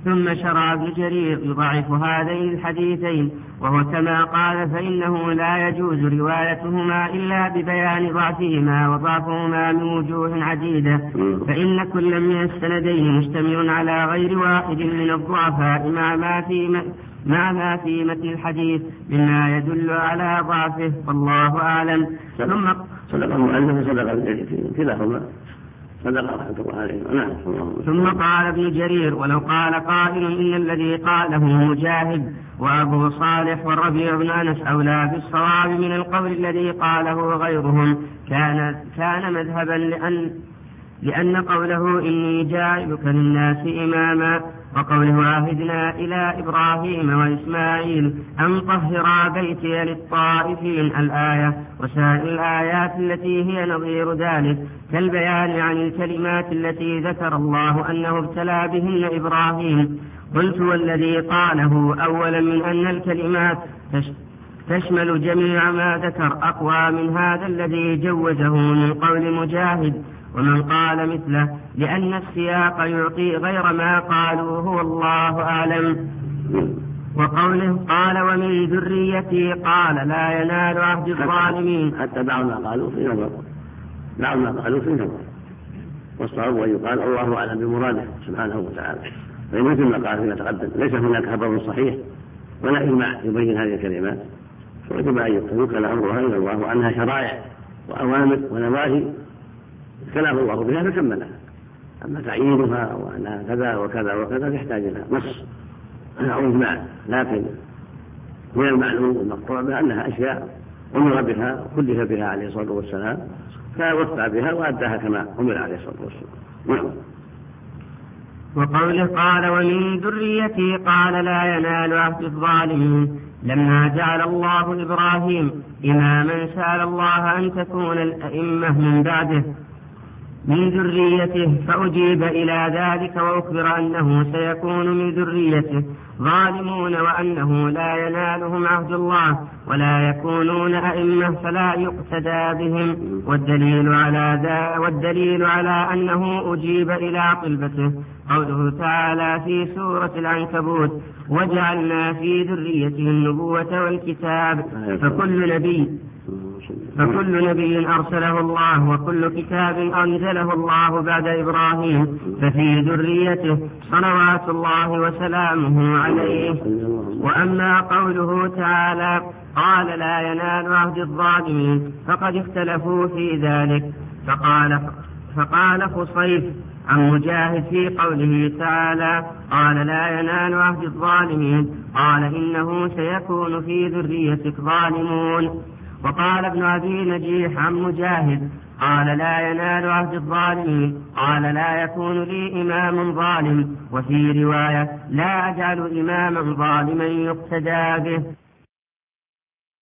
ثم شرع ابن جرير يضعف هذين الحديثين، وهو كما قال فإنه لا يجوز روايتهما إلا ببيان ضعفهما وضعفهما من وجوه عديدة، فإن كل من السندين مشتمل على غير واحد من الضعفاء مع ما في متن الحديث مما يدل على ضعفه، والله أعلم. صدق المؤلف وصدق ابن جرير كلاهما صدق رحمة الله عليه. ثم قال ابن جرير ولو قال قائل إن الذي قاله مجاهد وأبو صالح والربيع بن أنس أولى بالصواب من القول الذي قاله غيرهم كان مذهبا لأن قوله إني جاعلك للناس إماما وقوله عهدنا إلى إبراهيم وإسماعيل أن طهرا بيتي للطائفين الآية وسائر الآيات التي هي نظير ذلك كالبيان عن الكلمات التي ذكر الله أنه ابتلى بهن إبراهيم. قلت والذي قاله أولا من أن الكلمات تشمل جميع ما ذكر أقوى من هذا الذي جوزه من قول مجاهد ومن قال مثله، لأن السياق يعطي غير ما قالوا هو الله أعلم. وقوله قال ومن ذريتي قال لا ينال عهد الظالمين، حتى بعض ما قالوا في نظر والصواب أن يقال الله أعلم بمراده سبحانه وتعالى، فمثل ما قال فيما تقدم ليس هناك خبر صحيح ولا إجماع يبين هذه الكلمات، فيجب أن يوكل أمرها إلى الله وأنها شرائع وأوامر ونواهي كلام الله بها فكملها، أما تعيينها وأنها كذا وكذا وكذا يحتاج إلى نص أو إجماع، لكن من المعلوم والمقطوع بأنها أشياء أمر بها وكلف بها عليه الصلاة والسلام فوفى بها وأداها كما أمر عليه الصلاة والسلام. وقوله قال ومن ذريتي قال لا ينال عهد الظالمين، لما جعل الله إبراهيم إماما سأل الله أن تكون الأئمة من بعده من ذريته، فأجيب إلى ذلك وأخبر أنه سيكون من ذريته ظالمون وأنه لا ينالهم عهد الله ولا يكونون أئمة فلا يقتدى بهم، والدليل على أنه أجيب إلى طلبته قوله تعالى في سورة العنكبوت وجعلنا في ذريته النبوة والكتاب، فكل نبي أرسله الله وكل كتاب أنزله الله بعد إبراهيم ففي ذريته صلوات الله وسلامه عليه. وأما قوله تعالى قال لا ينال عهد الظالمين فقد اختلفوا في ذلك، فقال خصيف عن مجاهد في قوله تعالى قال لا ينال عهد الظالمين قال إنه سيكون في ذريتك ظالمون. وقال ابن أبي نجيح عن مجاهد قال لا ينال عهد الظالمين قال لا يكون لي إمام ظالم، وفي رواية لا أجعل إماما ظالما يقتدى به.